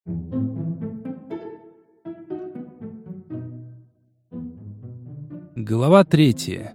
Глава 3.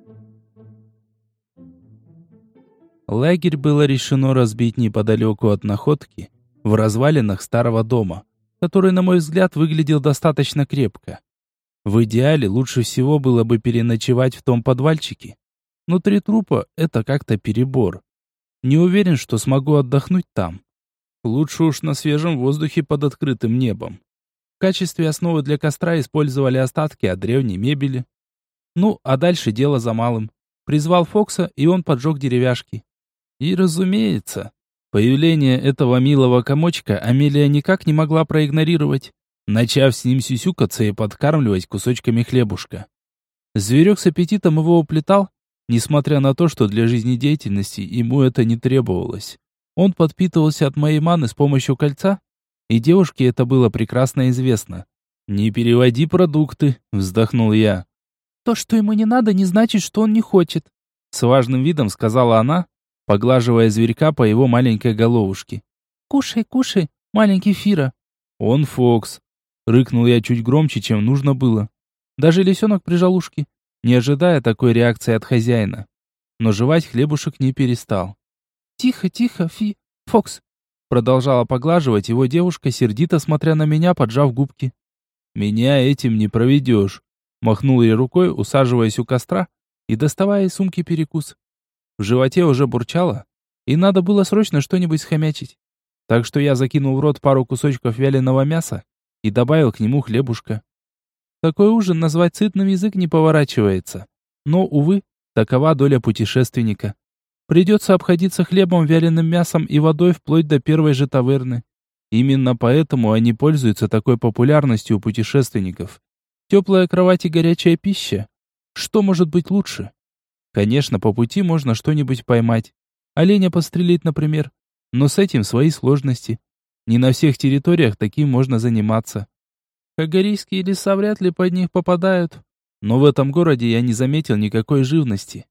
Лагерь было решено разбить неподалеку от находки, в развалинах старого дома, который, на мой взгляд, выглядел достаточно крепко. В идеале лучше всего было бы переночевать в том подвальчике, но 3 трупа – это как-то перебор. Не уверен, что смогу отдохнуть там. Лучше уж на свежем воздухе под открытым небом. В качестве основы для костра использовали остатки от древней мебели. Ну, а дальше дело за малым. Призвал Фокса, и он поджег деревяшки. И, разумеется, появление этого милого комочка Амелия никак не могла проигнорировать, начав с ним сюсюкаться и подкармливать кусочками хлебушка. Зверек с аппетитом его уплетал, несмотря на то, что для жизнедеятельности ему это не требовалось. Он подпитывался от моей маны с помощью кольца, и девушке это было прекрасно известно. «Не переводи продукты», — вздохнул я. То, что ему не надо, не значит, что он не хочет. С важным видом сказала она, поглаживая зверька по его маленькой головушке. Кушай, кушай, маленький Фира. Он Фокс. Рыкнул я чуть громче, чем нужно было. Даже лисенок прижал ушки, не ожидая такой реакции от хозяина. Но жевать хлебушек не перестал. Тихо, тихо, Фокс. Продолжала поглаживать его девушка, сердито смотря на меня, поджав губки. Меня этим не проведешь. Махнул ей рукой, усаживаясь у костра и доставая из сумки перекус. В животе уже бурчало, и надо было срочно что-нибудь схомячить. Так что я закинул в рот пару кусочков вяленого мяса и добавил к нему хлебушка. Такой ужин назвать сытным язык не поворачивается. Но, увы, такова доля путешественника. Придется обходиться хлебом, вяленым мясом и водой вплоть до первой же таверны. Именно поэтому они пользуются такой популярностью у путешественников. Теплая кровать и горячая пища. Что может быть лучше? Конечно, по пути можно что-нибудь поймать. Оленя подстрелить, например. Но с этим свои сложности. Не на всех территориях таким можно заниматься. Кагорийские леса вряд ли под них попадают. Но в этом городе я не заметил никакой живности.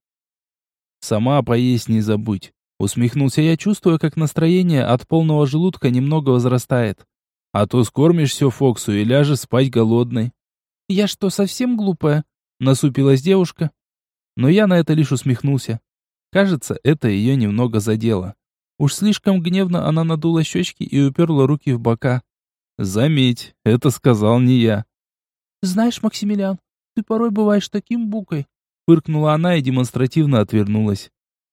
«Сама поесть не забудь», — усмехнулся я, чувствуя, как настроение от полного желудка немного возрастает. «А то скормишься Фоксу и ляжешь спать голодной». «Я что, совсем глупая?» — насупилась девушка. Но я на это лишь усмехнулся. Кажется, это ее немного задело. Уж слишком гневно она надула щечки и уперла руки в бока. «Заметь, это сказал не я». «Знаешь, Максимилиан, ты порой бываешь таким букой», — фыркнула она и демонстративно отвернулась.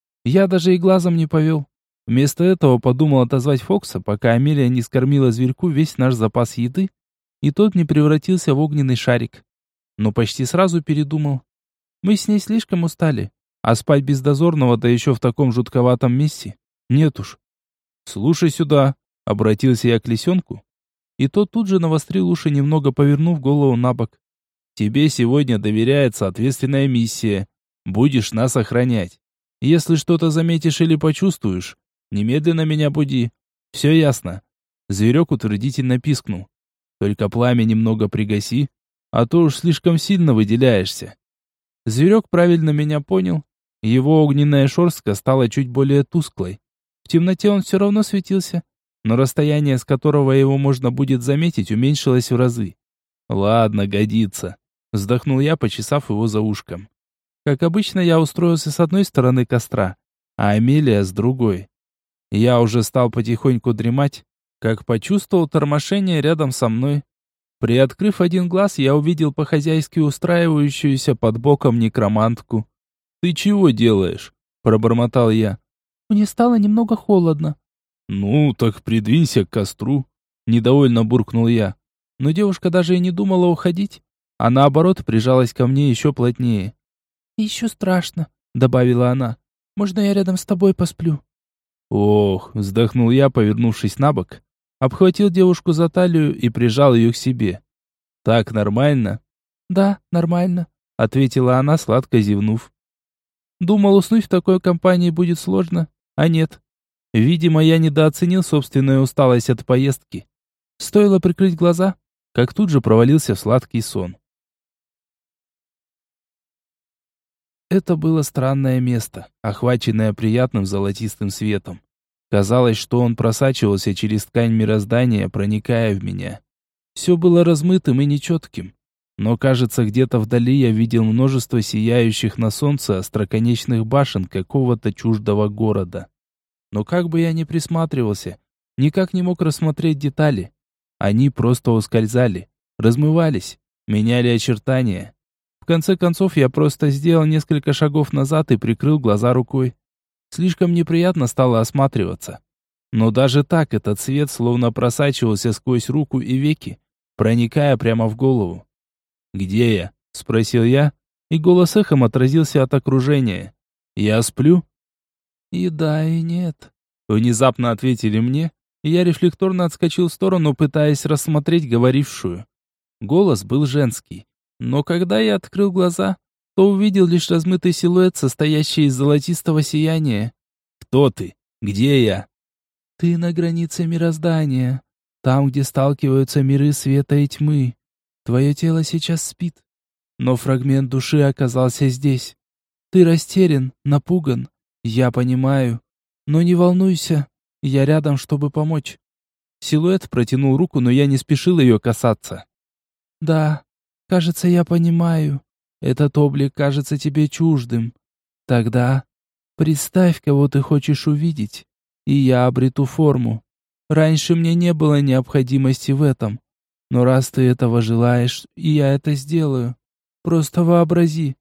Я даже и глазом не повел. Вместо этого подумал отозвать Фокса, пока Амелия не скормила зверьку весь наш запас еды, и тот не превратился в огненный шарик. Но почти сразу передумал. Мы с ней слишком устали, а спать без дозорного, да еще в таком жутковатом месте, нет уж. «Слушай сюда», — обратился я к лисенку, и тот тут же навострил уши, немного повернув голову на бок. «Тебе сегодня доверяется ответственная миссия. Будешь нас охранять. Если что-то заметишь или почувствуешь, немедленно меня буди. Все ясно?» Зверек утвердительно пискнул. «Только пламя немного пригаси, а то уж слишком сильно выделяешься». Зверек правильно меня понял. Его огненная шерстка стала чуть более тусклой. В темноте он все равно светился, но расстояние, с которого его можно будет заметить, уменьшилось в разы. «Ладно, годится», — вздохнул я, почесав его за ушком. Как обычно, я устроился с одной стороны костра, а Амелия с другой. Я уже стал потихоньку дремать, как почувствовал тормошение рядом со мной. Приоткрыв один глаз, я увидел по-хозяйски устраивающуюся под боком некромантку. «Ты чего делаешь?» – пробормотал я. «Мне стало немного холодно». «Ну, так придвинься к костру», – недовольно буркнул я. Но девушка даже и не думала уходить, а наоборот прижалась ко мне еще плотнее. «Еще страшно», — добавила она. «Можно я рядом с тобой посплю?» «Ох», — вздохнул я, повернувшись на бок, обхватил девушку за талию и прижал ее к себе. «Так нормально?» «Да, нормально», — ответила она, сладко зевнув. Думал, уснуть в такой компании будет сложно, а нет. Видимо, я недооценил собственную усталость от поездки. Стоило прикрыть глаза, как тут же провалился в сладкий сон. Это было странное место, охваченное приятным золотистым светом. Казалось, что он просачивался через ткань мироздания, проникая в меня. Все было размытым и нечетким. Но, кажется, где-то вдали я видел множество сияющих на солнце остроконечных башен какого-то чуждого города. Но как бы я ни присматривался, никак не мог рассмотреть детали. Они просто ускользали, размывались, меняли очертания. В конце концов, я просто сделал несколько шагов назад и прикрыл глаза рукой. Слишком неприятно стало осматриваться. Но даже так этот свет словно просачивался сквозь руку и веки, проникая прямо в голову. «Где я?» — спросил я, и голос эхом отразился от окружения. «Я сплю?» «И да, и нет», — внезапно ответили мне, и я рефлекторно отскочил в сторону, пытаясь рассмотреть говорившую. Голос был женский, но когда я открыл глаза, то увидел лишь размытый силуэт, состоящий из золотистого сияния. «Кто ты? Где я?» «Ты на границе мироздания, там, где сталкиваются миры света и тьмы. Твое тело сейчас спит, но фрагмент души оказался здесь. Ты растерян, напуган, я понимаю. Но не волнуйся, я рядом, чтобы помочь». Силуэт протянул руку, но я не спешил ее касаться. «Да, кажется, я понимаю. Этот облик кажется тебе чуждым. Тогда представь, кого ты хочешь увидеть, и я обрету форму. Раньше мне не было необходимости в этом. Но раз ты этого желаешь, и я это сделаю. Просто вообрази».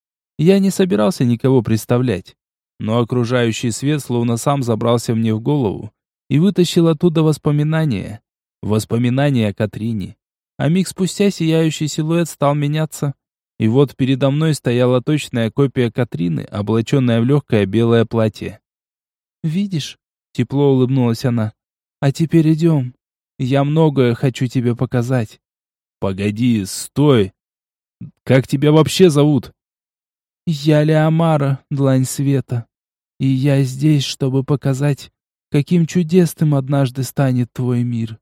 Я не собирался никого представлять, но окружающий свет словно сам забрался мне в голову и вытащил оттуда воспоминания. Воспоминания о Катрине. А миг спустя сияющий силуэт стал меняться, и вот передо мной стояла точная копия Катрины, облаченная в легкое белое платье. «Видишь?» — тепло улыбнулась она. «А теперь идем. Я многое хочу тебе показать». «Погоди, стой! Как тебя вообще зовут?» «Я Леомара, длань света. И я здесь, чтобы показать, каким чудесным однажды станет твой мир».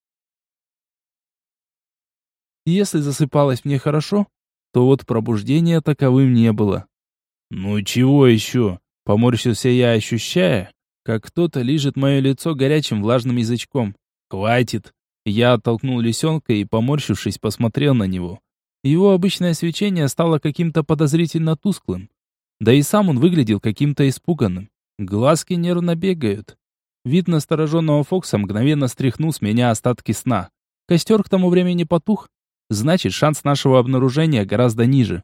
Если засыпалось мне хорошо, то вот пробуждения таковым не было. «Ну чего еще?» — поморщился я, ощущая, как кто-то лижет мое лицо горячим влажным язычком. «Хватит!» Я оттолкнул лисенка и, поморщившись, посмотрел на него. Его обычное свечение стало каким-то подозрительно тусклым. Да и сам он выглядел каким-то испуганным. Глазки нервно бегают. Вид настороженного Фокса мгновенно стряхнул с меня остатки сна. Костер к тому времени потух. Значит, шанс нашего обнаружения гораздо ниже.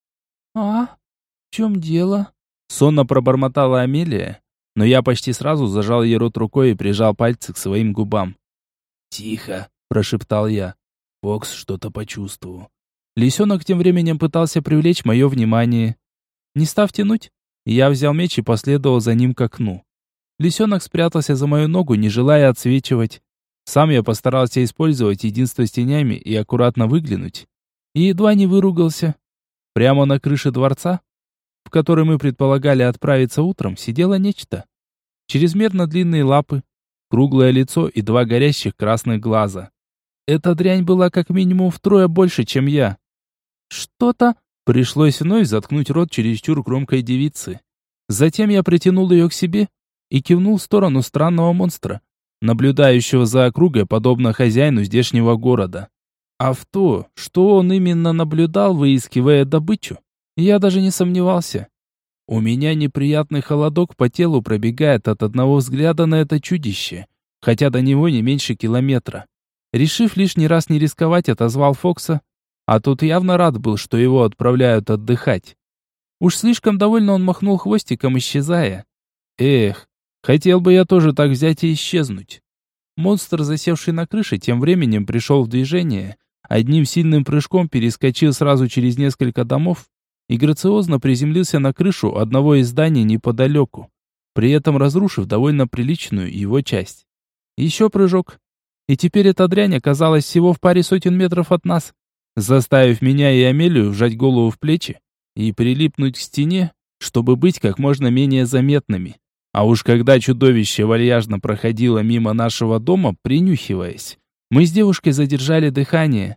«А? В чем дело?» Сонно пробормотала Амелия, но я почти сразу зажал ей рот рукой и прижал пальцы к своим губам. «Тихо», — прошептал я. Фокс что-то почувствовал. Лисенок тем временем пытался привлечь мое внимание. Не став тянуть, я взял меч и последовал за ним к окну. Лисенок спрятался за мою ногу, не желая отсвечивать. Сам я постарался использовать единство с тенями и аккуратно выглянуть. И едва не выругался. Прямо на крыше дворца, в который мы предполагали отправиться утром, сидело нечто. Чрезмерно длинные лапы, круглое лицо и два горящих красных глаза. Эта дрянь была как минимум втрое больше, чем я. Что-то... Пришлось вновь заткнуть рот чересчур громкой девицы. Затем я притянул ее к себе и кивнул в сторону странного монстра, наблюдающего за округой, подобно хозяину здешнего города. А в то, что он именно наблюдал, выискивая добычу, я даже не сомневался. У меня неприятный холодок по телу пробегает от одного взгляда на это чудище, хотя до него не меньше километра. Решив лишний раз не рисковать, отозвал Фокса, а тут явно рад был, что его отправляют отдыхать. Уж слишком довольно он махнул хвостиком, исчезая. Эх, хотел бы я тоже так взять и исчезнуть. Монстр, засевший на крыше, тем временем пришел в движение, одним сильным прыжком перескочил сразу через несколько домов и грациозно приземлился на крышу одного из зданий неподалеку, при этом разрушив довольно приличную его часть. Еще прыжок, и теперь эта дрянь оказалась всего в паре сотен метров от нас, заставив меня и Амелию вжать голову в плечи и прилипнуть к стене, чтобы быть как можно менее заметными. А уж когда чудовище вальяжно проходило мимо нашего дома, принюхиваясь, мы с девушкой задержали дыхание.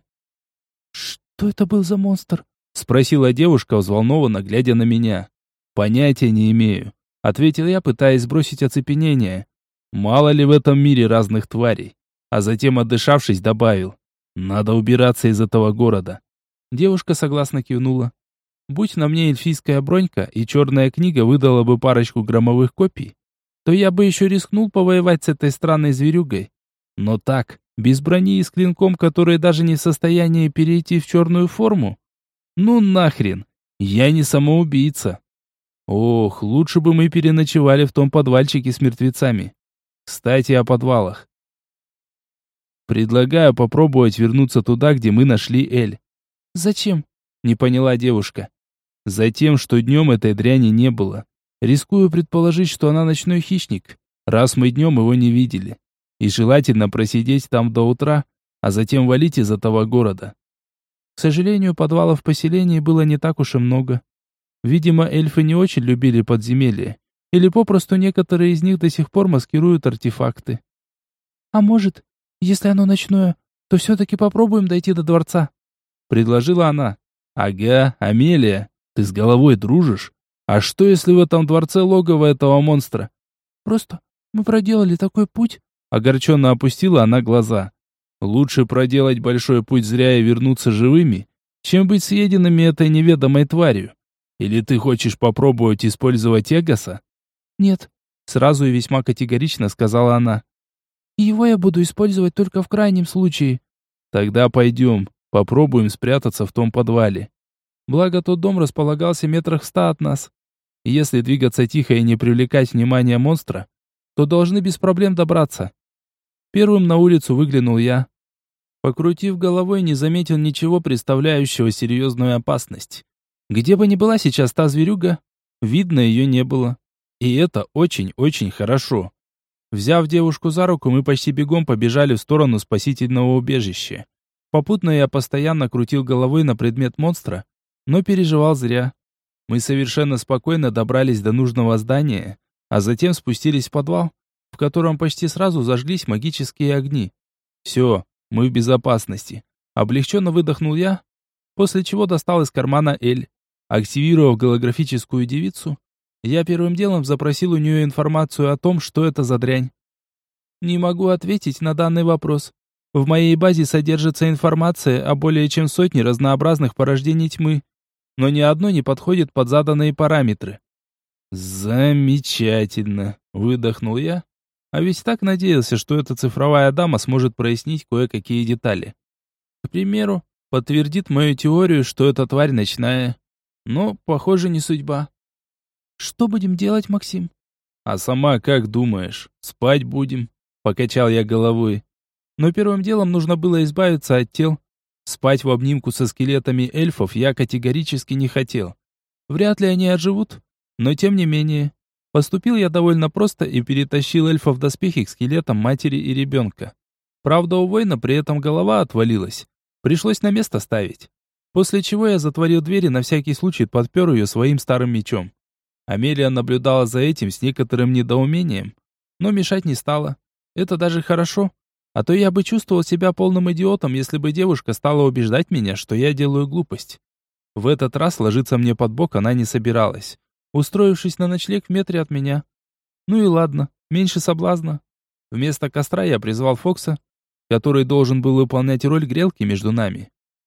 «Что это был за монстр?» — спросила девушка, взволнованно глядя на меня. «Понятия не имею», — ответил я, пытаясь сбросить оцепенение. Мало ли в этом мире разных тварей. А затем, отдышавшись, добавил: надо убираться из этого города. Девушка согласно кивнула. Будь на мне эльфийская бронька и черная книга выдала бы парочку громовых копий, то я бы еще рискнул повоевать с этой странной зверюгой. Но так, без брони и с клинком, который даже не в состоянии перейти в черную форму? Ну нахрен, я не самоубийца. Ох, лучше бы мы переночевали в том подвальчике с мертвецами. Кстати, о подвалах. Предлагаю попробовать вернуться туда, где мы нашли Эль. Зачем? Не поняла девушка. Затем, что днем этой дряни не было. Рискую предположить, что она ночной хищник, раз мы днем его не видели. И желательно просидеть там до утра, а затем валить из этого города. К сожалению, подвалов в поселении было не так уж и много. Видимо, эльфы не очень любили подземелья. Или попросту некоторые из них до сих пор маскируют артефакты. А может, если оно ночное, то все-таки попробуем дойти до дворца? Предложила она. Ага, Амелия, ты с головой дружишь? А что, если в этом дворце логово этого монстра? Просто мы проделали такой путь. Огорченно опустила она глаза. Лучше проделать большой путь зря и вернуться живыми, чем быть съеденными этой неведомой тварью. Или ты хочешь попробовать использовать Эгоса? Нет, сразу и весьма категорично сказала она. Его я буду использовать только в крайнем случае. Тогда пойдем, попробуем спрятаться в том подвале. Благо тот дом располагался метрах в 100 от нас. И если двигаться тихо и не привлекать внимания монстра, то должны без проблем добраться. Первым на улицу выглянул я. Покрутив головой, не заметил ничего представляющего серьезную опасность. Где бы ни была сейчас та зверюга, видно ее не было. И это очень-очень хорошо. Взяв девушку за руку, мы почти бегом побежали в сторону спасительного убежища. Попутно я постоянно крутил головой на предмет монстра, но переживал зря. Мы совершенно спокойно добрались до нужного здания, а затем спустились в подвал, в котором почти сразу зажглись магические огни. Все, мы в безопасности. Облегченно выдохнул я, после чего достал из кармана Эль. Активировав голографическую девицу, я первым делом запросил у нее информацию о том, что это за дрянь. Не могу ответить на данный вопрос. В моей базе содержится информация о более чем сотне разнообразных порождений тьмы, но ни одно не подходит под заданные параметры. Замечательно, выдохнул я, а ведь так надеялся, что эта цифровая дама сможет прояснить кое-какие детали. К примеру, подтвердит мою теорию, что эта тварь ночная. Но, похоже, не судьба. Что будем делать, Максим? А сама как думаешь? Спать будем? Покачал я головой. Но первым делом нужно было избавиться от тел. Спать в обнимку со скелетами эльфов я категорически не хотел. Вряд ли они оживут, но тем не менее. Поступил я довольно просто и перетащил эльфов в доспехи к скелетам матери и ребенка. Правда, у воина при этом голова отвалилась. Пришлось на место ставить. После чего я затворил дверь и на всякий случай подпер ее своим старым мечом. Амелия наблюдала за этим с некоторым недоумением, но мешать не стала. Это даже хорошо, а то я бы чувствовал себя полным идиотом, если бы девушка стала убеждать меня, что я делаю глупость. В этот раз ложиться мне под бок она не собиралась, устроившись на ночлег в метре от меня. Ну и ладно, меньше соблазна. Вместо костра я призвал Фокса, который должен был выполнять роль грелки между нами.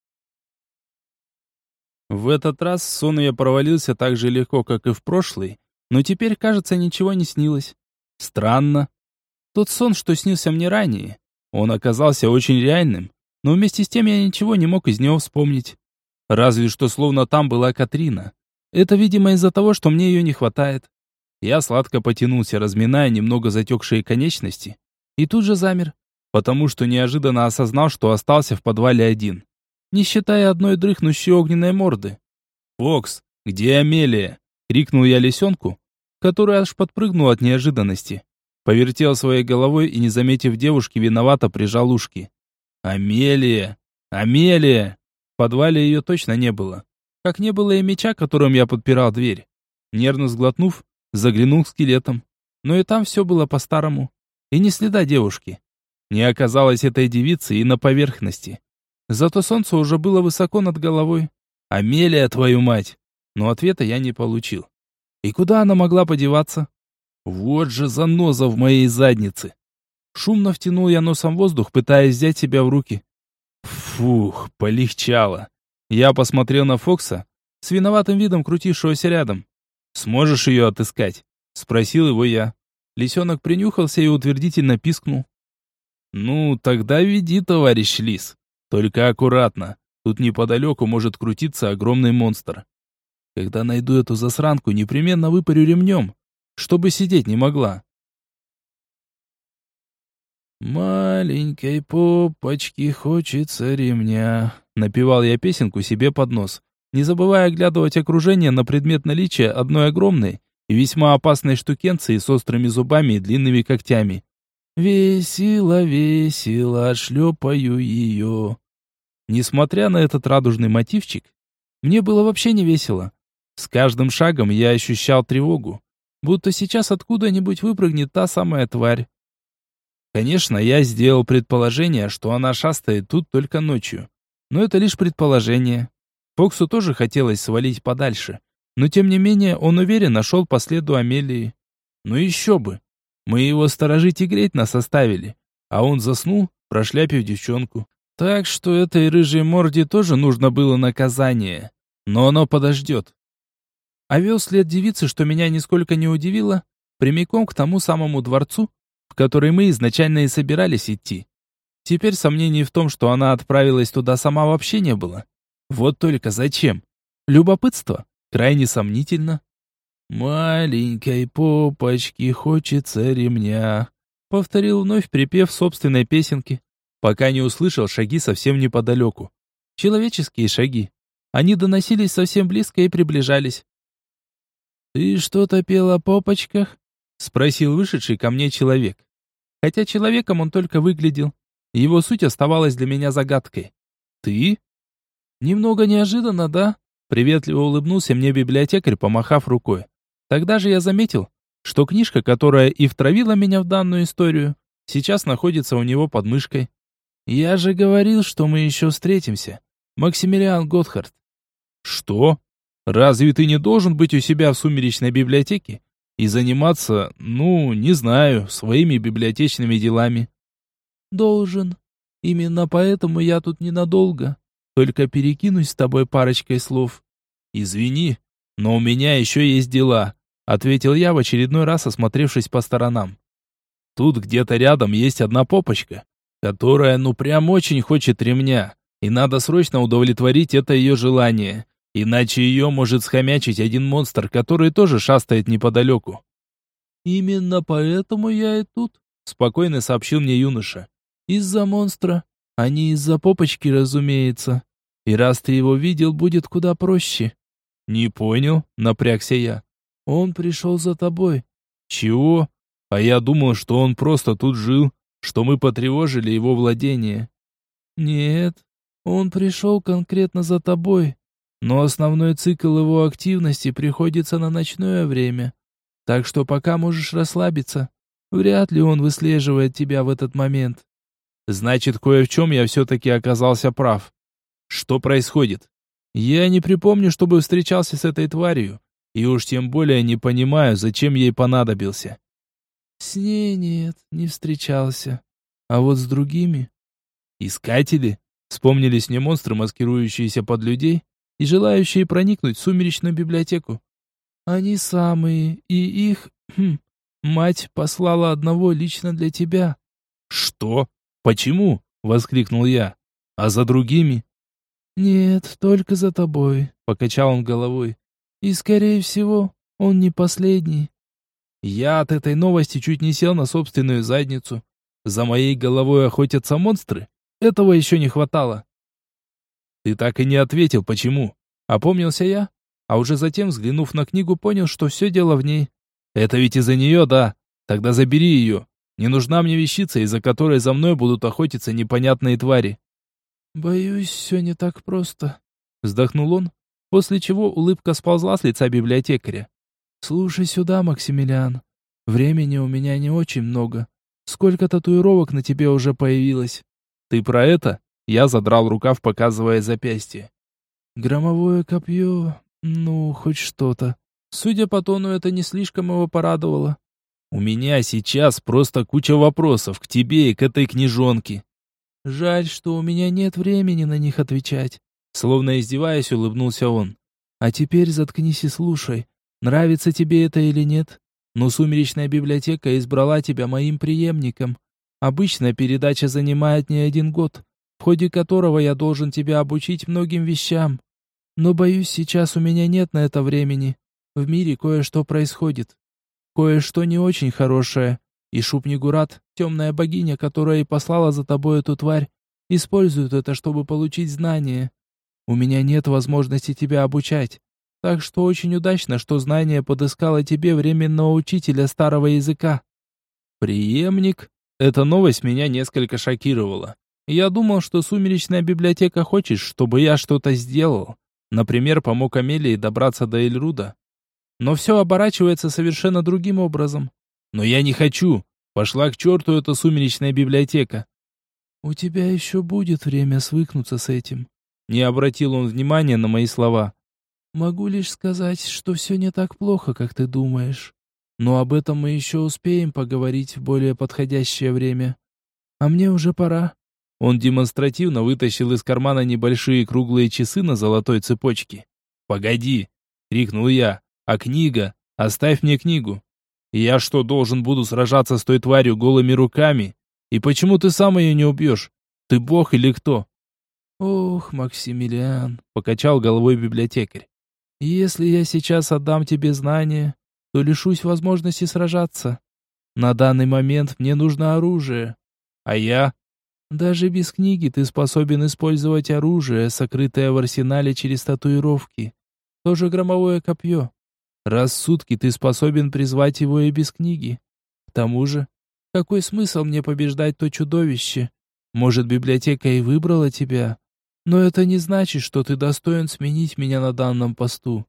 В этот раз сон я провалился так же легко, как и в прошлый, но теперь, кажется, ничего не снилось. Странно. Тот сон, что снился мне ранее, он оказался очень реальным, но вместе с тем я ничего не мог из него вспомнить. Разве что словно там была Катрина. Это, видимо, из-за того, что мне ее не хватает. Я сладко потянулся, разминая немного затекшие конечности, и тут же замер, потому что неожиданно осознал, что остался в подвале один. Не считая одной дрыхнущей огненной морды. «Фокс, где Амелия?» — крикнул я лисенку, который аж подпрыгнул от неожиданности. Повертел своей головой и, не заметив девушки, виновато прижал ушки. «Амелия! Амелия!» В подвале ее точно не было. Как не было и меча, которым я подпирал дверь. Нервно сглотнув, заглянул к скелетам. Но и там все было по-старому. И ни следа девушки. Не оказалось этой девицы и на поверхности. Зато солнце уже было высоко над головой. «Амелия, твою мать!» Но ответа я не получил. И куда она могла подеваться? Вот же заноза в моей заднице. Шумно втянул я носом воздух, пытаясь взять себя в руки. Фух, полегчало. Я посмотрел на Фокса, с виноватым видом крутившегося рядом. «Сможешь ее отыскать?» — спросил его я. Лисенок принюхался и утвердительно пискнул. «Ну, тогда веди, товарищ лис. Только аккуратно. Тут неподалеку может крутиться огромный монстр. Когда найду эту засранку, непременно выпарю ремнем, чтобы сидеть не могла». «Маленькой попочки хочется ремня», — напевал я песенку себе под нос, не забывая оглядывать окружение на предмет наличия одной огромной и весьма опасной штукенции с острыми зубами и длинными когтями. «Весело, весело шлепаю ее». Несмотря на этот радужный мотивчик, мне было вообще не весело. С каждым шагом я ощущал тревогу, будто сейчас откуда-нибудь выпрыгнет та самая тварь. Конечно, я сделал предположение, что она шастает тут только ночью. Но это лишь предположение. Фоксу тоже хотелось свалить подальше. Но тем не менее, он уверенно шел по следу Амелии. Ну еще бы. Мы его сторожить и греть нас оставили. А он заснул, прошляпив девчонку. Так что этой рыжей морде тоже нужно было наказание. Но оно подождет. А вел след девицы, что меня нисколько не удивило, прямиком к тому самому дворцу, в который мы изначально и собирались идти. Теперь сомнений в том, что она отправилась туда сама, вообще не было. Вот только зачем? Любопытство? Крайне сомнительно. «Маленькой попочки хочется ремня», — повторил вновь припев собственной песенки, пока не услышал шаги совсем неподалеку. Человеческие шаги. Они доносились совсем близко и приближались. «Ты что-то пел о попочках?» — спросил вышедший ко мне человек. Хотя человеком он только выглядел. Его суть оставалась для меня загадкой. «Ты?» Немного неожиданно, да? Приветливо улыбнулся мне библиотекарь, помахав рукой. Тогда же я заметил, что книжка, которая и втравила меня в данную историю, сейчас находится у него под мышкой. «Я же говорил, что мы еще встретимся. Максимилиан Готхард». «Что? Разве ты не должен быть у себя в сумеречной библиотеке и заниматься, ну, не знаю, своими библиотечными делами?» «Должен. Именно поэтому я тут ненадолго. Только перекинусь с тобой парочкой слов». «Извини, но у меня еще есть дела», — ответил я, в очередной раз осмотревшись по сторонам. «Тут где-то рядом есть одна попочка, которая ну прям очень хочет ремня, и надо срочно удовлетворить это ее желание, иначе ее может схомячить один монстр, который тоже шастает неподалеку». «Именно поэтому я и тут», — спокойно сообщил мне юноша. «Из-за монстра, а не из-за попочки, разумеется. И раз ты его видел, будет куда проще». «Не понял», — напрягся я. «Он пришел за тобой». «Чего? А я думал, что он просто тут жил, что мы потревожили его владение». «Нет, он пришел конкретно за тобой, но основной цикл его активности приходится на ночное время. Так что пока можешь расслабиться. Вряд ли он выслеживает тебя в этот момент». «Значит, кое в чем я все-таки оказался прав. Что происходит? Я не припомню, чтобы встречался с этой тварью, и уж тем более не понимаю, зачем ей понадобился». «С ней нет, не встречался. А вот с другими...» «Искатели?» Вспомнились мне монстры, маскирующиеся под людей и желающие проникнуть в сумеречную библиотеку. «Они самые, и их... мать послала одного лично для тебя». «Что? Почему?» — воскликнул я. «А за другими?» «Нет, только за тобой», — покачал он головой. «И, скорее всего, он не последний». Я от этой новости чуть не сел на собственную задницу. За моей головой охотятся монстры? Этого еще не хватало. «Ты так и не ответил, почему?» Опомнился я, а уже затем, взглянув на книгу, понял, что все дело в ней. «Это ведь из-за нее, да? Тогда забери ее. Не нужна мне вещица, из-за которой за мной будут охотиться непонятные твари». «Боюсь, все не так просто», — вздохнул он, после чего улыбка сползла с лица библиотекаря. «Слушай сюда, Максимилиан. Времени у меня не очень много. Сколько татуировок на тебе уже появилось?» «Ты про это?» Я задрал рукав, показывая запястье. «Громовое копье... ну, хоть что-то». Судя по тону, это не слишком его порадовало. У меня сейчас просто куча вопросов к тебе и к этой книжонке. Жаль, что у меня нет времени на них отвечать. Словно издеваясь, улыбнулся он. А теперь заткнись и слушай. Нравится тебе это или нет? Но Сумеречная библиотека избрала тебя моим преемником. Обычно передача занимает не 1 год, в ходе которого я должен тебя обучить многим вещам. Но, боюсь, сейчас у меня нет на это времени. В мире кое-что происходит. Кое-что не очень хорошее. И Шуб-Нигурат, темная богиня, которая и послала за тобой эту тварь, использует это, чтобы получить знания. У меня нет возможности тебя обучать. Так что очень удачно, что знание подыскало тебе временного учителя старого языка. Преемник? Эта новость меня несколько шокировала. Я думал, что Сумеречная библиотека хочет, чтобы я что-то сделал. Например, помог Амелии добраться до Эльруда. Но все оборачивается совершенно другим образом. Но я не хочу. Пошла к черту эта Сумеречная библиотека. У тебя еще будет время свыкнуться с этим. Не обратил он внимания на мои слова. Могу лишь сказать, что все не так плохо, как ты думаешь. Но об этом мы еще успеем поговорить в более подходящее время. А мне уже пора. Он демонстративно вытащил из кармана небольшие круглые часы на золотой цепочке. «Погоди!» — крикнул я. «А книга? Оставь мне книгу. Я что, должен буду сражаться с той тварью голыми руками? И почему ты сам ее не убьешь? Ты бог или кто?» «Ох, Максимилиан», — покачал головой библиотекарь. «Если я сейчас отдам тебе знания, то лишусь возможности сражаться. На данный момент мне нужно оружие. А я? Даже без книги ты способен использовать оружие, сокрытое в арсенале через татуировки. Тоже громовое копье. Раз в сутки ты способен призвать его и без книги. К тому же, какой смысл мне побеждать то чудовище? Может, библиотека и выбрала тебя, но это не значит, что ты достоин сменить меня на данном посту.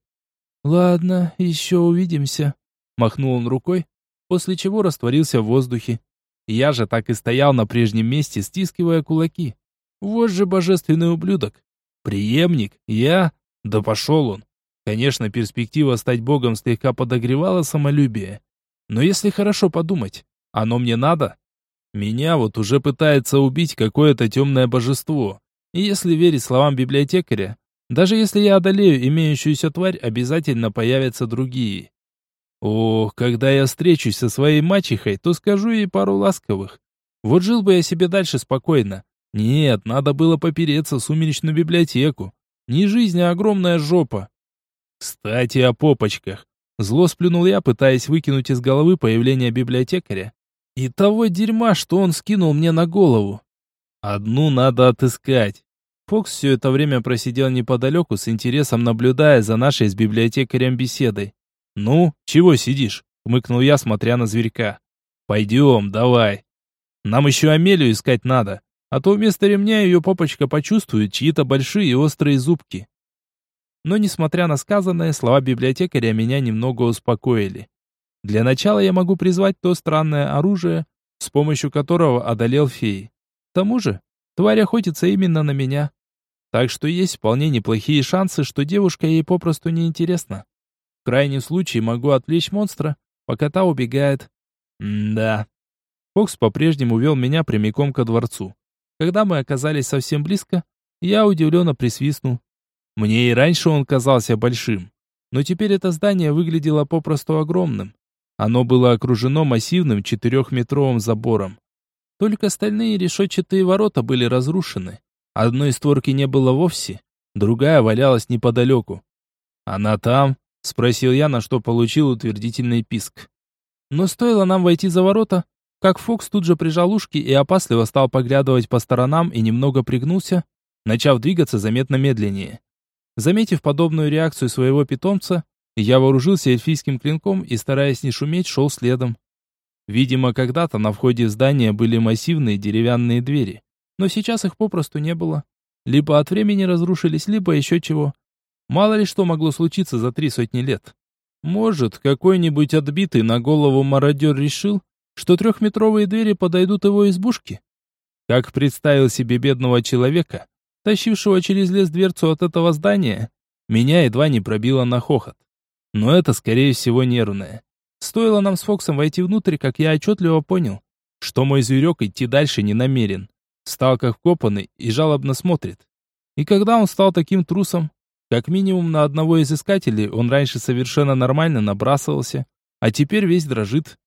Ладно, еще увидимся. Махнул он рукой, после чего растворился в воздухе. Я же так и стоял на прежнем месте, стискивая кулаки. Вот же божественный ублюдок. Преемник? Я? Да пошел он. Конечно, перспектива стать богом слегка подогревала самолюбие. Но если хорошо подумать, оно мне надо? Меня вот уже пытается убить какое-то темное божество. И если верить словам библиотекаря, даже если я одолею имеющуюся тварь, обязательно появятся другие. Ох, когда я встречусь со своей мачехой, то скажу ей пару ласковых. Вот жил бы я себе дальше спокойно. Нет, надо было попереться в Сумеречную библиотеку. Не жизнь, а огромная жопа. Кстати, о попочках. Зло сплюнул я, пытаясь выкинуть из головы появление библиотекаря и того дерьма, что он скинул мне на голову. Одну надо отыскать. Фокс все это время просидел неподалеку, с интересом наблюдая за нашей с библиотекарем беседой. «Ну, чего сидишь?» — хмыкнул я, смотря на зверька. «Пойдем, давай. Нам еще Амелию искать надо, а то вместо ремня ее попочка почувствует чьи-то большие и острые зубки». Но, несмотря на сказанное, слова библиотекаря меня немного успокоили. Для начала я могу призвать то странное оружие, с помощью которого одолел феи. К тому же, тварь охотится именно на меня. Так что есть вполне неплохие шансы, что девушка ей попросту не интересна. В крайнем случае могу отвлечь монстра, пока та убегает. Да. Фокс по-прежнему вел меня прямиком ко дворцу. Когда мы оказались совсем близко, я удивленно присвистнул. Мне и раньше он казался большим, но теперь это здание выглядело попросту огромным. Оно было окружено массивным 4-метровым забором. Только стальные решетчатые ворота были разрушены. Одной створки не было вовсе, другая валялась неподалеку. «Она там?» — спросил я, на что получил утвердительный писк. Но стоило нам войти за ворота, как Фокс тут же прижал ушки и опасливо стал поглядывать по сторонам и немного пригнулся, начав двигаться заметно медленнее. Заметив подобную реакцию своего питомца, я вооружился эльфийским клинком и, стараясь не шуметь, шел следом. Видимо, когда-то на входе в здание были массивные деревянные двери, но сейчас их попросту не было. Либо от времени разрушились, либо еще чего. Мало ли что могло случиться за 300 лет. Может, какой-нибудь отбитый на голову мародер решил, что 3-метровые двери подойдут его избушке? Как представил себе бедного человека, тащившего через лес дверцу от этого здания, меня едва не пробило на хохот. Но это, скорее всего, нервное. Стоило нам с Фоксом войти внутрь, как я отчетливо понял, что мой зверек идти дальше не намерен. Стал как вкопанный и жалобно смотрит. И когда он стал таким трусом, как минимум на одного из искателей он раньше совершенно нормально набрасывался, а теперь весь дрожит.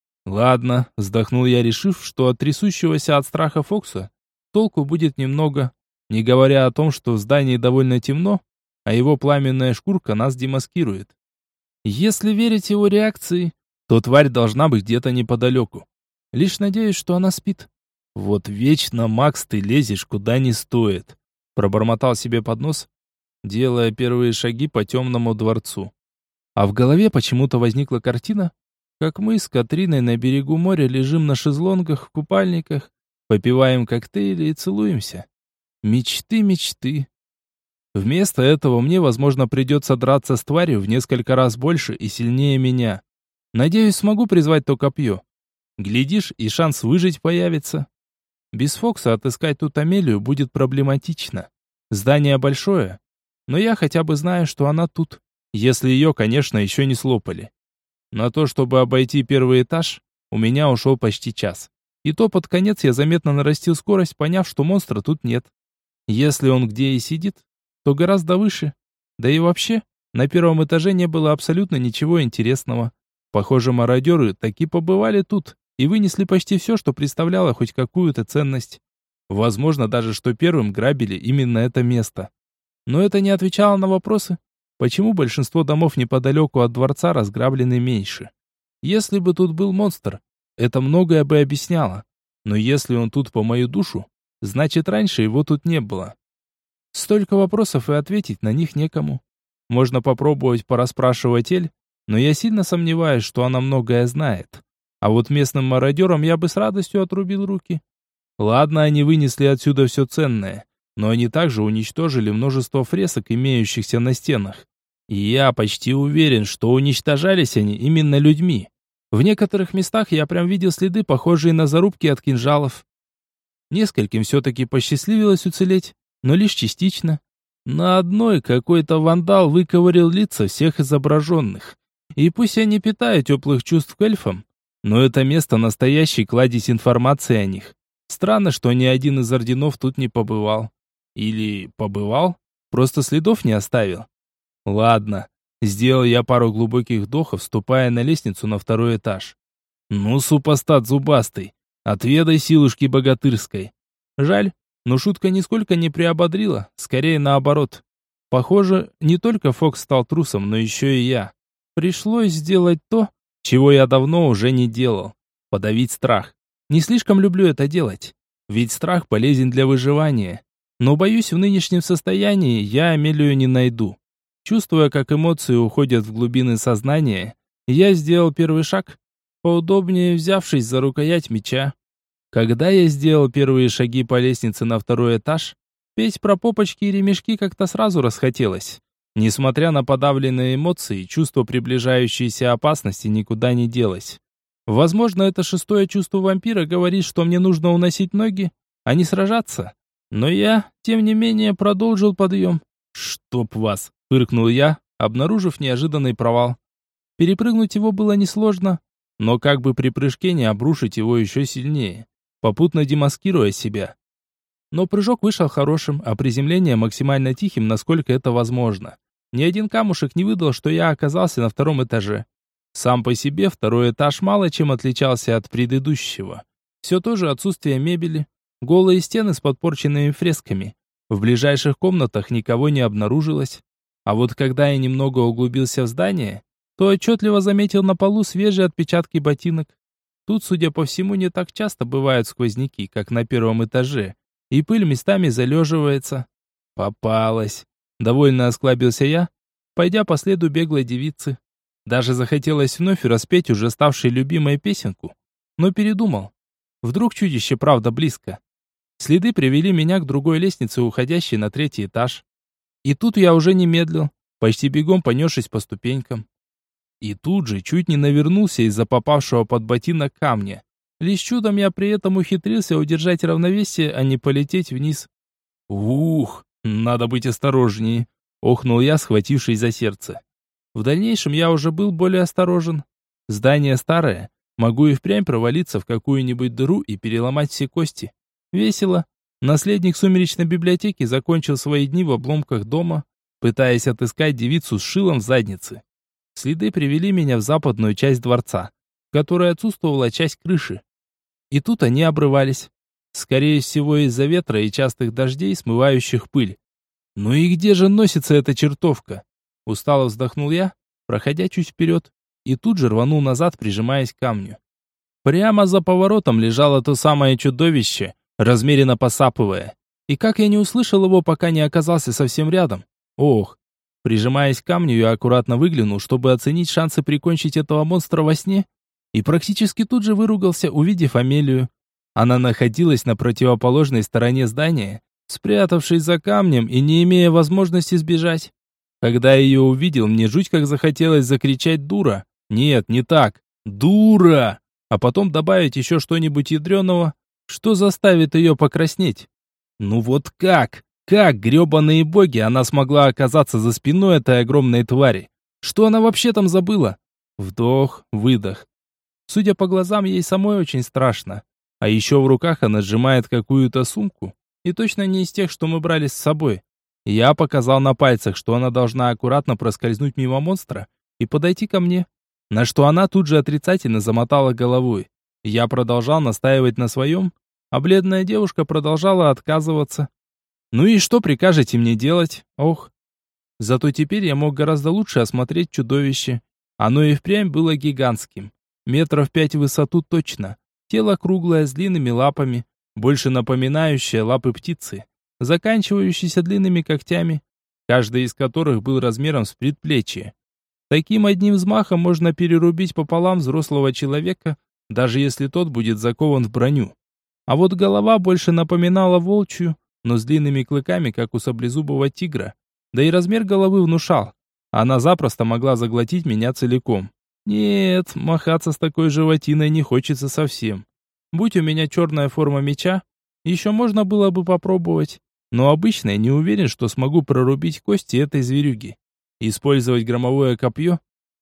Ладно, вздохнул я, решив, что от трясущегося от страха Фокса толку будет немного, не говоря о том, что в здании довольно темно, а его пламенная шкурка нас демаскирует. Если верить его реакции, то тварь должна быть где-то неподалеку. Лишь надеюсь, что она спит. Вот вечно, Макс, ты лезешь куда не стоит, пробормотал себе под нос, делая первые шаги по темному дворцу. А в голове почему-то возникла картина, как мы с Катриной на берегу моря лежим на шезлонгах в купальниках, попиваем коктейли и целуемся. Мечты, мечты. Вместо этого мне, возможно, придется драться с тварью в несколько раз больше и сильнее меня. Надеюсь, смогу призвать то копье. Глядишь, и шанс выжить появится. Без Фокса отыскать тут Амелию будет проблематично. Здание большое, но я хотя бы знаю, что она тут, если ее, конечно, еще не слопали. На то, чтобы обойти первый этаж, у меня ушел почти час. И то под конец я заметно нарастил скорость, поняв, что монстра тут нет. Если он где и сидит, то гораздо выше. Да и вообще, на первом этаже не было абсолютно ничего интересного. Похоже, мародеры таки побывали тут и вынесли почти все, что представляло хоть какую-то ценность. Возможно даже, что первым грабили именно это место. Но это не отвечало на вопросы, почему большинство домов неподалеку от дворца разграблены меньше. Если бы тут был монстр, это многое бы объясняло. Но если он тут по мою душу, значит раньше его тут не было. Столько вопросов и ответить на них некому. Можно попробовать порасспрашивать Эль, но я сильно сомневаюсь, что она многое знает. А вот местным мародерам я бы с радостью отрубил руки. Ладно, они вынесли отсюда все ценное, но они также уничтожили множество фресок, имеющихся на стенах. И я почти уверен, что уничтожались они именно людьми. В некоторых местах я прям видел следы, похожие на зарубки от кинжалов. Нескольким все-таки посчастливилось уцелеть, но лишь частично. На одной какой-то вандал выковырял лица всех изображенных. И пусть я не питаю теплых чувств к эльфам, но это место настоящий кладезь информации о них. Странно, что ни один из орденов тут не побывал. Или побывал, просто следов не оставил. Ладно, сделал я пару глубоких вдохов, ступая на лестницу на второй этаж. Ну, супостат зубастый, отведай силушки богатырской. Жаль, но шутка нисколько не приободрила, скорее наоборот. Похоже, не только Фокс стал трусом, но еще и я. Пришлось сделать то, чего я давно уже не делал. Подавить страх. Не слишком люблю это делать, ведь страх полезен для выживания. Но боюсь, в нынешнем состоянии я Амелию не найду. Чувствуя, как эмоции уходят в глубины сознания, я сделал первый шаг, поудобнее взявшись за рукоять меча. Когда я сделал первые шаги по лестнице на второй этаж, петь про попочки и ремешки как-то сразу расхотелось. Несмотря на подавленные эмоции, чувство приближающейся опасности никуда не делось. Возможно, это шестое чувство вампира говорит, что мне нужно уносить ноги, а не сражаться. Но я, тем не менее, продолжил подъем. «Чтоб вас!» — фыркнул я, обнаружив неожиданный провал. Перепрыгнуть его было несложно, но как бы при прыжке не обрушить его еще сильнее, попутно демаскируя себя. Но прыжок вышел хорошим, а приземление максимально тихим, насколько это возможно. Ни один камушек не выдал, что я оказался на втором этаже. Сам по себе второй этаж мало чем отличался от предыдущего. Все то же отсутствие мебели, голые стены с подпорченными фресками. В ближайших комнатах никого не обнаружилось. А вот когда я немного углубился в здание, то отчетливо заметил на полу свежие отпечатки ботинок. Тут, судя по всему, не так часто бывают сквозняки, как на первом этаже, и пыль местами залеживается. Попалась. Довольно осклабился я, пойдя по следу беглой девицы. Даже захотелось вновь распеть уже ставшей любимой песенку, но передумал. Вдруг чудище правда близко. Следы привели меня к другой лестнице, уходящей на третий этаж. И тут я уже не медлил, почти бегом понесшись по ступенькам. И тут же чуть не навернулся из-за попавшего под ботинок камня. Лишь чудом я при этом ухитрился удержать равновесие, а не полететь вниз. «Ух, надо быть осторожнее», — охнул я, схватившись за сердце. В дальнейшем я уже был более осторожен. Здание старое, могу и впрямь провалиться в какую-нибудь дыру и переломать все кости. Весело. Наследник сумеречной библиотеки закончил свои дни в обломках дома, пытаясь отыскать девицу с шилом в заднице. Следы привели меня в западную часть дворца, в которой отсутствовала часть крыши. И тут они обрывались. Скорее всего, из-за ветра и частых дождей, смывающих пыль. Ну и где же носится эта чертовка? Устало вздохнул я, проходя чуть вперед, и тут же рванул назад, прижимаясь к камню. Прямо за поворотом лежало то самое чудовище, размеренно посапывая. И как я не услышал его, пока не оказался совсем рядом. Ох! Прижимаясь к камню, я аккуратно выглянул, чтобы оценить шансы прикончить этого монстра во сне, и практически тут же выругался, увидев Амелию. Она находилась на противоположной стороне здания, спрятавшись за камнем и не имея возможности сбежать. Когда я ее увидел, мне жуть как захотелось закричать «дура». Нет, не так. «Дура!» А потом добавить еще что-нибудь ядреного, что заставит ее покраснеть. Ну вот как? Как, гребаные боги, она смогла оказаться за спиной этой огромной твари? Что она вообще там забыла? Вдох, выдох. Судя по глазам, ей самой очень страшно. А еще в руках она сжимает какую-то сумку. И точно не из тех, что мы брали с собой. Я показал на пальцах, что она должна аккуратно проскользнуть мимо монстра и подойти ко мне. На что она тут же отрицательно замотала головой. Я продолжал настаивать на своем, а бледная девушка продолжала отказываться. Ну и что прикажете мне делать? Ох. Зато теперь я мог гораздо лучше осмотреть чудовище. Оно и впрямь было гигантским. 5 метров в высоту точно. Тело круглое, с длинными лапами, больше напоминающее лапы птицы, заканчивающиеся длинными когтями, каждый из которых был размером с предплечье. Таким одним взмахом можно перерубить пополам взрослого человека, даже если тот будет закован в броню. А вот голова больше напоминала волчью, но с длинными клыками, как у саблезубого тигра. Да и размер головы внушал. Она запросто могла заглотить меня целиком. Нет, махаться с такой животиной не хочется совсем. Будь у меня черная форма меча, еще можно было бы попробовать. Но обычно я не уверен, что смогу прорубить кости этой зверюги. Использовать громовое копье?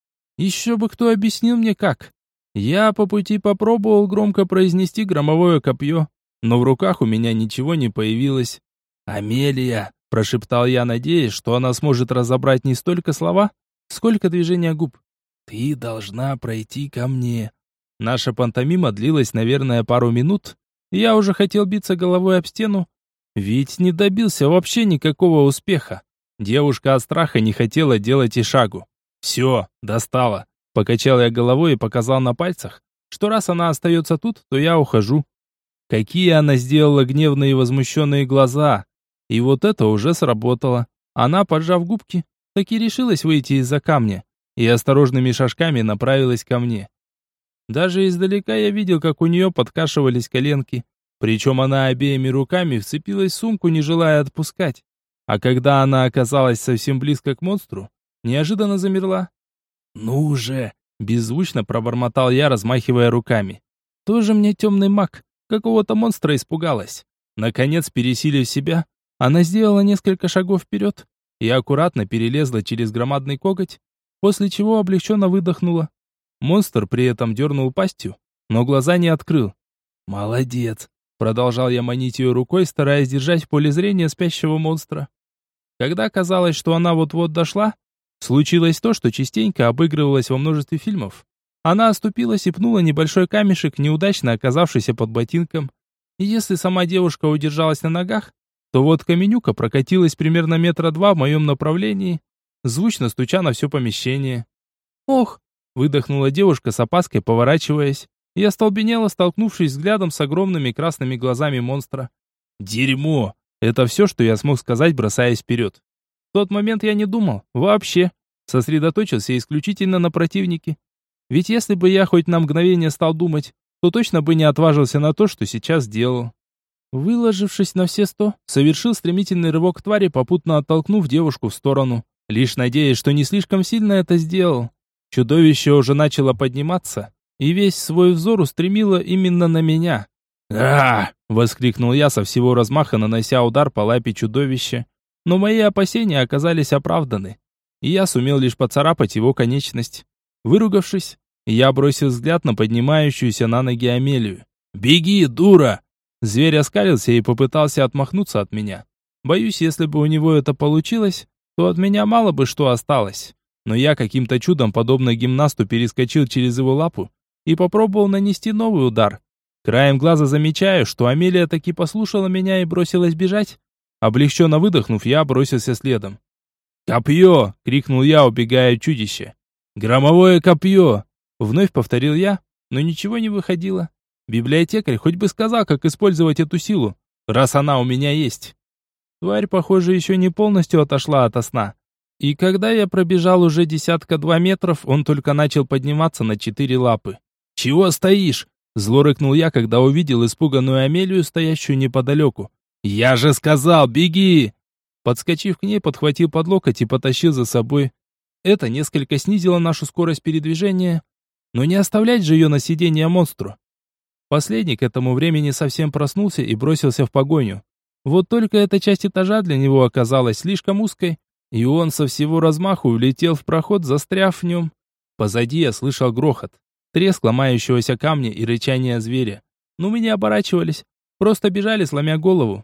Еще бы кто объяснил мне как. Я по пути попробовал громко произнести громовое копье, но в руках у меня ничего не появилось. «Амелия!» – прошептал я, надеясь, что она сможет разобрать не столько слова, сколько движения губ. «Ты должна пройти ко мне». Наша пантомима длилась, наверное, пару минут, и я уже хотел биться головой об стену, ведь не добился вообще никакого успеха. Девушка от страха не хотела делать и шагу. «Все, достала». Покачал я головой и показал на пальцах, что раз она остается тут, то я ухожу. Какие она сделала гневные и возмущенные глаза. И вот это уже сработало. Она, поджав губки, таки решилась выйти из-за камня и осторожными шажками направилась ко мне. Даже издалека я видел, как у нее подкашивались коленки. Причем она обеими руками вцепилась в сумку, не желая отпускать. А когда она оказалась совсем близко к монстру, неожиданно замерла. «Ну же!» – беззвучно пробормотал я, размахивая руками. «Тоже мне темный маг. Какого-то монстра испугалась». Наконец, пересилив себя, она сделала несколько шагов вперед и аккуратно перелезла через громадный коготь, после чего облегченно выдохнула. Монстр при этом дернул пастью, но глаза не открыл. «Молодец!» – продолжал я манить ее рукой, стараясь держать в поле зрения спящего монстра. Когда казалось, что она вот-вот дошла, случилось то, что частенько обыгрывалось во множестве фильмов. Она оступилась и пнула небольшой камешек, неудачно оказавшийся под ботинком. И если сама девушка удержалась на ногах, то вот каменюка прокатилась примерно 2 метра в моем направлении, звучно стуча на все помещение. «Ох!» – выдохнула девушка с опаской, поворачиваясь, и остолбенела, столкнувшись взглядом с огромными красными глазами монстра. «Дерьмо!» – это все, что я смог сказать, бросаясь вперед. В тот момент я не думал, вообще, сосредоточился исключительно на противнике. Ведь если бы я хоть на мгновение стал думать, то точно бы не отважился на то, что сейчас сделал. Выложившись на все 100, совершил стремительный рывок к твари, попутно оттолкнув девушку в сторону, лишь надеясь, что не слишком сильно это сделал. Чудовище уже начало подниматься, и весь свой взор устремило именно на меня. «А-а-а!» — воскликнул я со всего размаха, нанося удар по лапе чудовища. Но мои опасения оказались оправданы, и я сумел лишь поцарапать его конечность. Выругавшись, Я бросил взгляд на поднимающуюся на ноги Амелию. «Беги, дура!» Зверь оскалился и попытался отмахнуться от меня. Боюсь, если бы у него это получилось, то от меня мало бы что осталось. Но я каким-то чудом, подобно гимнасту, перескочил через его лапу и попробовал нанести новый удар. Краем глаза замечаю, что Амелия таки послушала меня и бросилась бежать. Облегченно выдохнув, я бросился следом. «Копье!» — крикнул я, убегая от чудища. «Громовое копье!» — вновь повторил я, но ничего не выходило. Библиотекарь хоть бы сказал, как использовать эту силу, раз она у меня есть. Тварь, похоже, еще не полностью отошла ото сна. И когда я пробежал уже 1-2 метров, он только начал подниматься на 4 лапы. «Чего стоишь?» — зло рыкнул я, когда увидел испуганную Амелию, стоящую неподалеку. «Я же сказал, беги!» Подскочив к ней, подхватил под локоть и потащил за собой. Это несколько снизило нашу скорость передвижения, но не оставлять же ее на сиденье монстру. Последний к этому времени совсем проснулся и бросился в погоню. Вот только эта часть этажа для него оказалась слишком узкой, и он со всего размаху влетел в проход, застряв в нем. Позади я слышал грохот, треск ломающегося камня и рычание зверя. Но мы не оборачивались, просто бежали, сломя голову.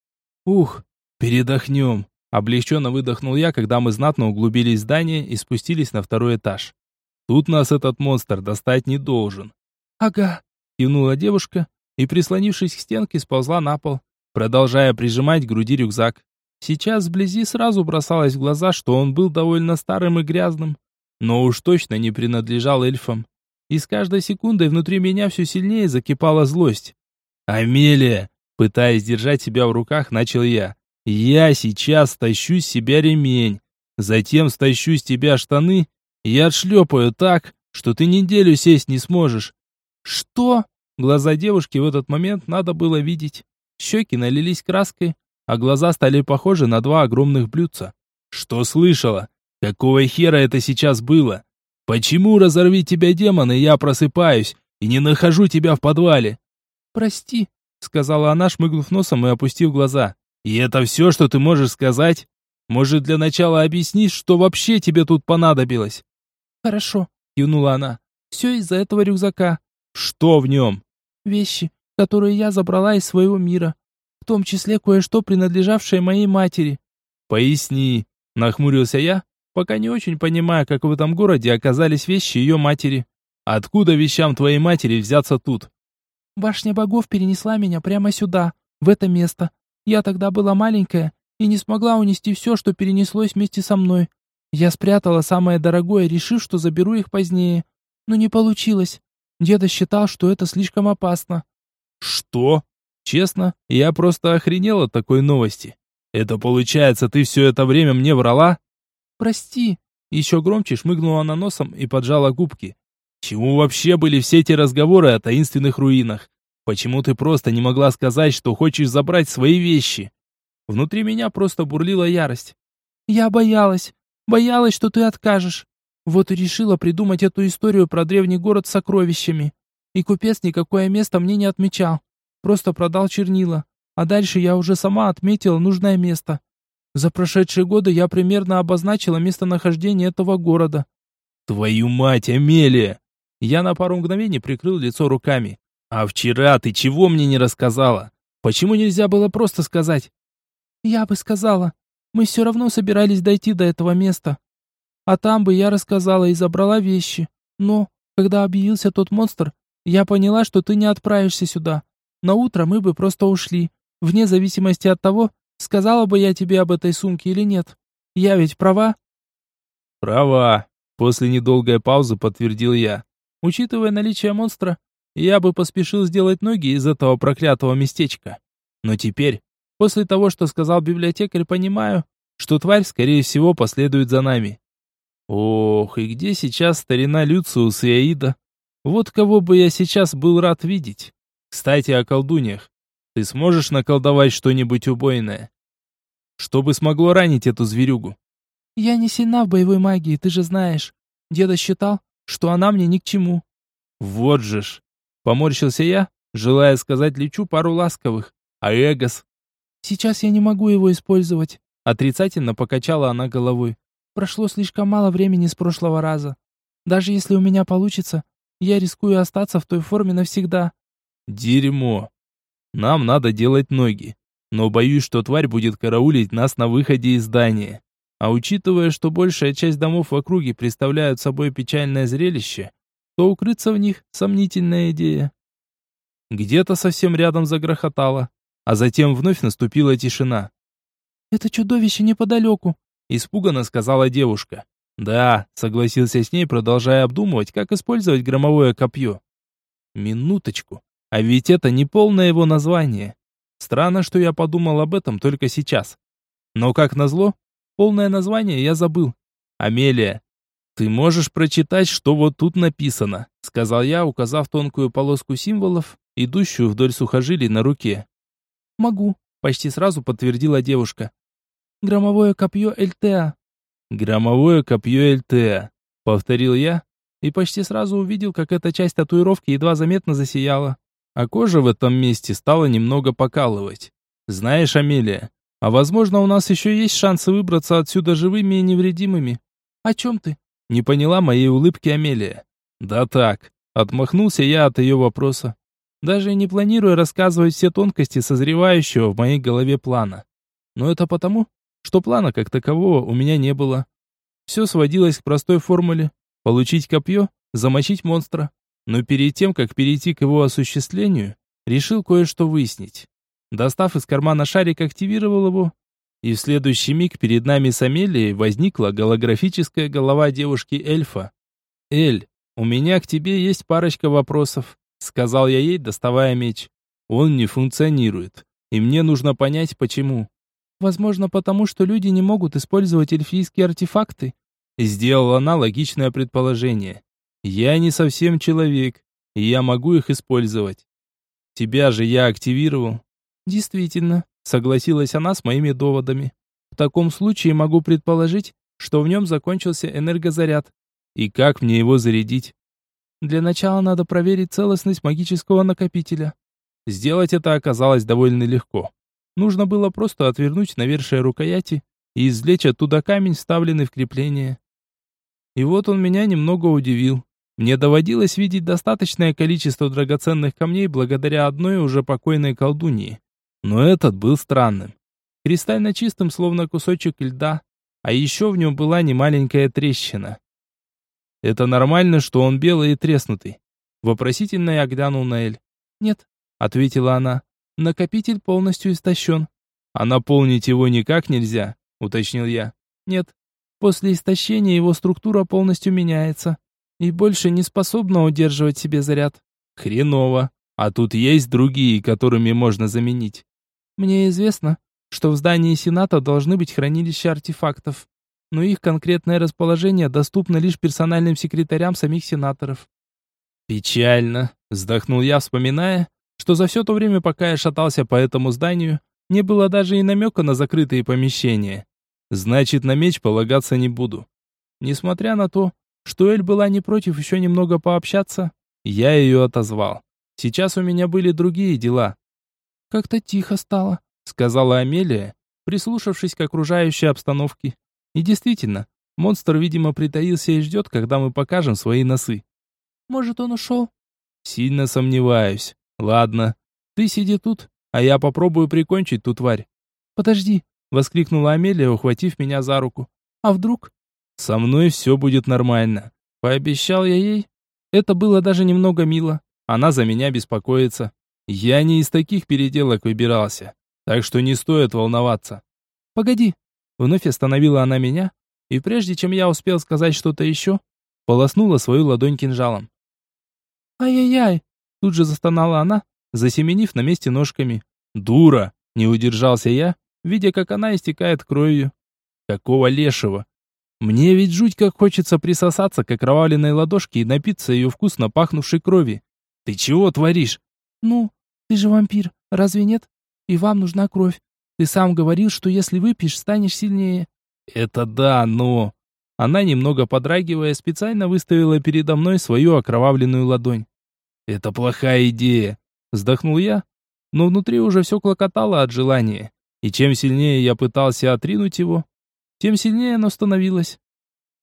«Ух, передохнем!» — облегченно выдохнул я, когда мы знатно углубились в здание и спустились на 2-й этаж. «Тут нас этот монстр достать не должен». «Ага», — кивнула девушка и, прислонившись к стенке, сползла на пол, продолжая прижимать к груди рюкзак. Сейчас вблизи сразу бросалось в глаза, что он был довольно старым и грязным, но уж точно не принадлежал эльфам. И с каждой секундой внутри меня все сильнее закипала злость. «Амелия!» — пытаясь держать себя в руках, начал я. «Я сейчас стащу с себя ремень, затем стащу с тебя штаны и отшлепаю так, что ты неделю сесть не сможешь». «Что?» Глаза девушки в этот момент надо было видеть. Щеки налились краской, а глаза стали похожи на 2 огромных блюдца. «Что слышала? Какого хера это сейчас было? Почему, разорви тебя, демон, и я просыпаюсь и не нахожу тебя в подвале?» «Прости», — сказала она, шмыгнув носом и опустив глаза. «И это все, что ты можешь сказать? Может, для начала объяснишь, что вообще тебе тут понадобилось?» «Хорошо», — кивнула она. «все из-за этого рюкзака». «Что в нем?» «Вещи, которые я забрала из своего мира, в том числе кое-что, принадлежавшее моей матери». «Поясни», — нахмурился я, пока не очень понимая, как в этом городе оказались вещи ее матери. «Откуда вещам твоей матери взяться тут?» «Башня богов перенесла меня прямо сюда, в это место. Я тогда была маленькая и не смогла унести все, что перенеслось вместе со мной. Я спрятала самое дорогое, решив, что заберу их позднее. Но не получилось. Деда считал, что это слишком опасно». «Что?» Честно, я просто охренел от такой новости. «Это получается, ты все это время мне врала?» «Прости». Еще громче шмыгнула она носом и поджала губки. «Чему вообще были все эти разговоры о таинственных руинах? Почему ты просто не могла сказать, что хочешь забрать свои вещи?» Внутри меня просто бурлила ярость. «Я боялась. Боялась, что ты откажешь. Вот и решила придумать эту историю про древний город с сокровищами. И купец никакое место мне не отмечал. Просто продал чернила. А дальше я уже сама отметила нужное место. За прошедшие годы я примерно обозначила местонахождение этого города». «Твою мать, Амелия!» Я на пару мгновений прикрыл лицо руками. «А вчера ты чего мне не рассказала? Почему нельзя было просто сказать?» «Я бы сказала. Мы все равно собирались дойти до этого места. А там бы я рассказала и забрала вещи. Но, когда объявился тот монстр, я поняла, что ты не отправишься сюда. На утро мы бы просто ушли, вне зависимости от того, сказала бы я тебе об этой сумке или нет. Я ведь права?» «Права», — после недолгой паузы подтвердил я. «Учитывая наличие монстра, я бы поспешил сделать ноги из этого проклятого местечка. Но теперь, после того, что сказал библиотекарь, понимаю, что тварь, скорее всего, последует за нами. Ох, и где сейчас старина Люциус и Аида? Вот кого бы я сейчас был рад видеть. Кстати, о колдуньях. Ты сможешь наколдовать что-нибудь убойное, чтобы смогло ранить эту зверюгу?» «Я не сильна в боевой магии, ты же знаешь. Деда считал, что она мне ни к чему». «Вот же ж!» Поморщился я, желая сказать Личу пару ласковых. «А Эгос?» «Сейчас я не могу его использовать». Отрицательно покачала она головой. «Прошло слишком мало времени с прошлого раза. Даже если у меня получится, я рискую остаться в той форме навсегда. Дерьмо. Нам надо делать ноги. Но боюсь, что тварь будет караулить нас на выходе из здания. А учитывая, что большая часть домов в округе представляют собой печальное зрелище, то укрыться в них – сомнительная идея. Где-то совсем рядом загрохотало, а затем вновь наступила тишина. «Это чудовище неподалеку», – испуганно сказала девушка. «Да», – согласился с ней, продолжая обдумывать, как использовать громовое копье. Минуточку, а ведь это не полное его название. Странно, что я подумал об этом только сейчас. Но, как назло, полное название я забыл. «Амелия, ты можешь прочитать, что вот тут написано», — сказал я, указав тонкую полоску символов, идущую вдоль сухожилий на руке. «Могу», — почти сразу подтвердила девушка. «Громовое копье Эльтеа». «Громовое копье Эльтеа», — повторил я, и почти сразу увидел, как эта часть татуировки едва заметно засияла, а кожа в этом месте стала немного покалывать. «Знаешь, Амелия, а возможно, у нас еще есть шансы выбраться отсюда живыми и невредимыми». «О чем ты?» — не поняла моей улыбки Амелия. «Да так», — отмахнулся я от ее вопроса, даже не планируя рассказывать все тонкости созревающего в моей голове плана. Но это потому, что плана как такового у меня не было. Все сводилось к простой формуле: получить копье, замочить монстра. Но перед тем, как перейти к его осуществлению, решил кое-что выяснить. Достав из кармана шарик, активировал его, и в следующий миг перед нами с Амелией возникла голографическая голова девушки-эльфа. «Эль, у меня к тебе есть парочка вопросов», — сказал я ей, доставая меч. «Он не функционирует, и мне нужно понять, почему». «Возможно, потому что люди не могут использовать эльфийские артефакты», — сделала она логичное предположение. «Я не совсем человек, и я могу их использовать. Тебя же я активировал». «Действительно», — согласилась она с моими доводами. «В таком случае могу предположить, что в нем закончился энергозаряд. И как мне его зарядить?» «Для начала надо проверить целостность магического накопителя». Сделать это оказалось довольно легко. Нужно было просто отвернуть навершие рукояти и извлечь оттуда камень, вставленный в крепление. И вот он меня немного удивил. Мне доводилось видеть достаточное количество драгоценных камней благодаря одной уже покойной колдуньи. Но этот был странным. Кристально чистым, словно кусочек льда, а еще в нем была немаленькая трещина. «Это нормально, что он белый и треснутый?» Вопросительно я глянул на Эль. «Нет», — ответила она, — «накопитель полностью истощен». «А наполнить его никак нельзя?» — уточнил я. «Нет, после истощения его структура полностью меняется и больше не способна удерживать себе заряд». «Хреново. А тут есть другие, которыми можно заменить?» «Мне известно, что в здании Сената должны быть хранилища артефактов, но их конкретное расположение доступно лишь персональным секретарям самих сенаторов». «Печально», — вздохнул я, вспоминая, что за все то время, пока я шатался по этому зданию, не было даже и намека на закрытые помещения. Значит, на меч полагаться не буду. Несмотря на то, что Эль была не против еще немного пообщаться, я ее отозвал. Сейчас у меня были другие дела. «Как-то тихо стало», — сказала Амелия, прислушавшись к окружающей обстановке. И действительно, монстр, видимо, притаился и ждет, когда мы покажем свои носы. «Может, он ушел?» «Сильно сомневаюсь. Ладно, ты сиди тут, а я попробую прикончить ту тварь». «Подожди», — воскликнула Амелия, ухватив меня за руку. «А вдруг?» «Со мной все будет нормально», — пообещал я ей. Это было даже немного мило. Она за меня беспокоится. Я не из таких переделок выбирался, так что не стоит волноваться. «Погоди», — вновь остановила она меня, и прежде чем я успел сказать что-то еще, полоснула свою ладонь кинжалом. «Ай-яй-яй!» — тут же застонала она, засеменив на месте ножками. «Дура!» — не удержался я, видя, как она истекает кровью. «Какого лешего? Мне ведь жуть как хочется присосаться к окровавленной ладошке и напиться ее вкусно пахнувшей крови. Ты чего творишь?» «Ну, ты же вампир, разве нет? И вам нужна кровь. Ты сам говорил, что если выпьешь, станешь сильнее». «Это да, но...» Она, немного подрагивая, специально выставила передо мной свою окровавленную ладонь. «Это плохая идея», — вздохнул я, но внутри уже все клокотало от желания, и чем сильнее я пытался отринуть его, тем сильнее оно становилось.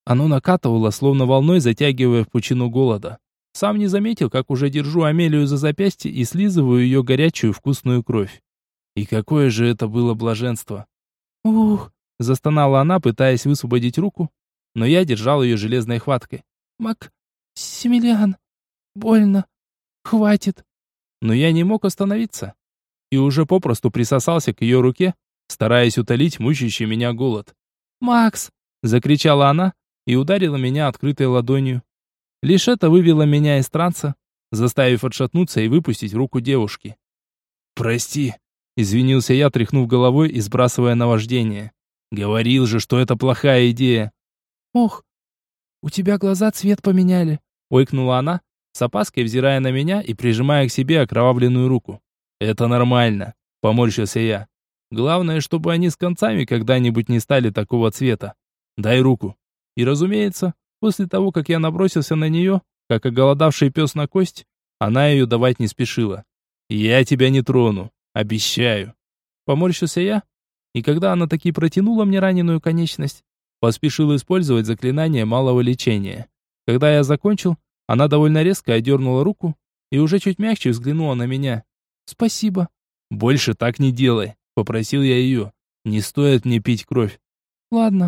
Оно накатывало, словно волной, затягивая в пучину голода. Сам не заметил, как уже держу Амелию за запястье и слизываю ее горячую вкусную кровь. И какое же это было блаженство! «Ух!» — застонала она, пытаясь высвободить руку, но я держал ее железной хваткой. «Максимилиан, больно, хватит!» Но я не мог остановиться и уже попросту присосался к ее руке, стараясь утолить мучающий меня голод. «Макс!» — закричала она и ударила меня открытой ладонью. Лишь это вывело меня из транса, заставив отшатнуться и выпустить руку девушки. «Прости», — извинился я, тряхнув головой и сбрасывая наваждение. «Говорил же, что это плохая идея». «Ох, у тебя глаза цвет поменяли», — ойкнула она, с опаской взирая на меня и прижимая к себе окровавленную руку. «Это нормально», — поморщился я. «Главное, чтобы они с концами когда-нибудь не стали такого цвета. Дай руку». И, разумеется, после того, как я набросился на нее, как оголодавший пес на кость, она ее давать не спешила. «Я тебя не трону, обещаю». Поморщился я, и когда она таки протянула мне раненую конечность, поспешил использовать заклинание малого лечения. Когда я закончил, она довольно резко отдернула руку и уже чуть мягче взглянула на меня. «Спасибо». «Больше так не делай», — попросил я ее. «Не стоит мне пить кровь». «Ладно».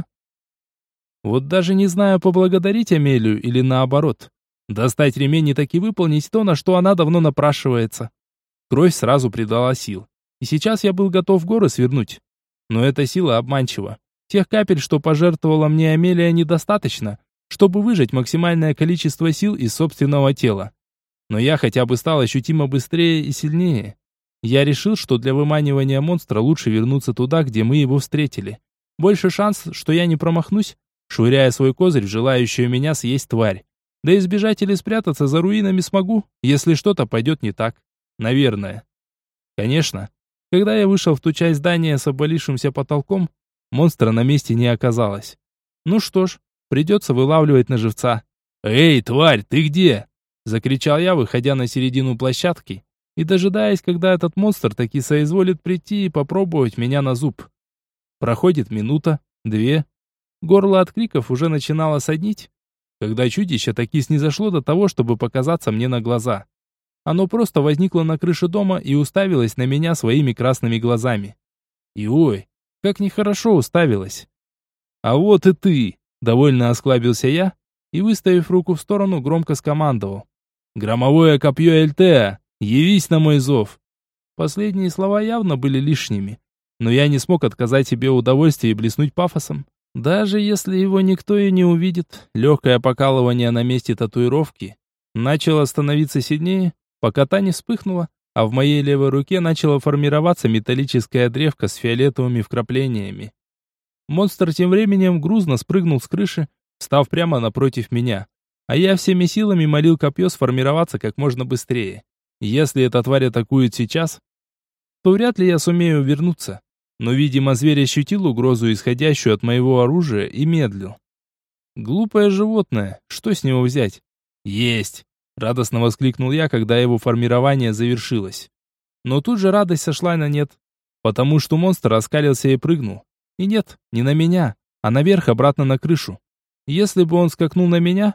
Вот даже не знаю, поблагодарить Амелию или наоборот. Достать ремень и таки выполнить то, на что она давно напрашивается. Кровь сразу придала сил. И сейчас я был готов горы свернуть. Но эта сила обманчива. Тех капель, что пожертвовала мне Амелия, недостаточно, чтобы выжать максимальное количество сил из собственного тела. Но я хотя бы стал ощутимо быстрее и сильнее. Я решил, что для выманивания монстра лучше вернуться туда, где мы его встретили. Больше шанс, что я не промахнусь, швыряя свой козырь в желающую меня съесть тварь. Да и сбежать или спрятаться за руинами смогу, если что-то пойдет не так. Наверное. Конечно, когда я вышел в ту часть здания с обвалившимся потолком, монстра на месте не оказалось. Ну что ж, придется вылавливать на живца. «Эй, тварь, ты где?» — закричал я, выходя на середину площадки и дожидаясь, когда этот монстр таки соизволит прийти и попробовать меня на зуб. Проходит минута, две. Горло от криков уже начинало соднить, когда чудище таки снизошло до того, чтобы показаться мне на глаза. Оно просто возникло на крыше дома и уставилось на меня своими красными глазами. И ой, как нехорошо уставилось. «А вот и ты!» — довольно осклабился я и, выставив руку в сторону, громко скомандовал. «Громовое копье Эльтеа, явись на мой зов!» Последние слова явно были лишними, но я не смог отказать себе в удовольствии блеснуть пафосом. Даже если его никто и не увидит, легкое покалывание на месте татуировки начало становиться сильнее, пока та не вспыхнула, а в моей левой руке начала формироваться металлическая древка с фиолетовыми вкраплениями. Монстр тем временем грузно спрыгнул с крыши, встав прямо напротив меня, а я всеми силами молил копье сформироваться как можно быстрее. Если эта тварь атакует сейчас, то вряд ли я сумею вернуться. Но, видимо, зверь ощутил угрозу, исходящую от моего оружия, и медлил. Глупое животное, что с него взять? «Есть!» — радостно воскликнул я, когда его формирование завершилось. Но тут же радость сошла на нет, потому что монстр оскалился и прыгнул. И нет, не на меня, а наверх обратно на крышу. Если бы он скакнул на меня,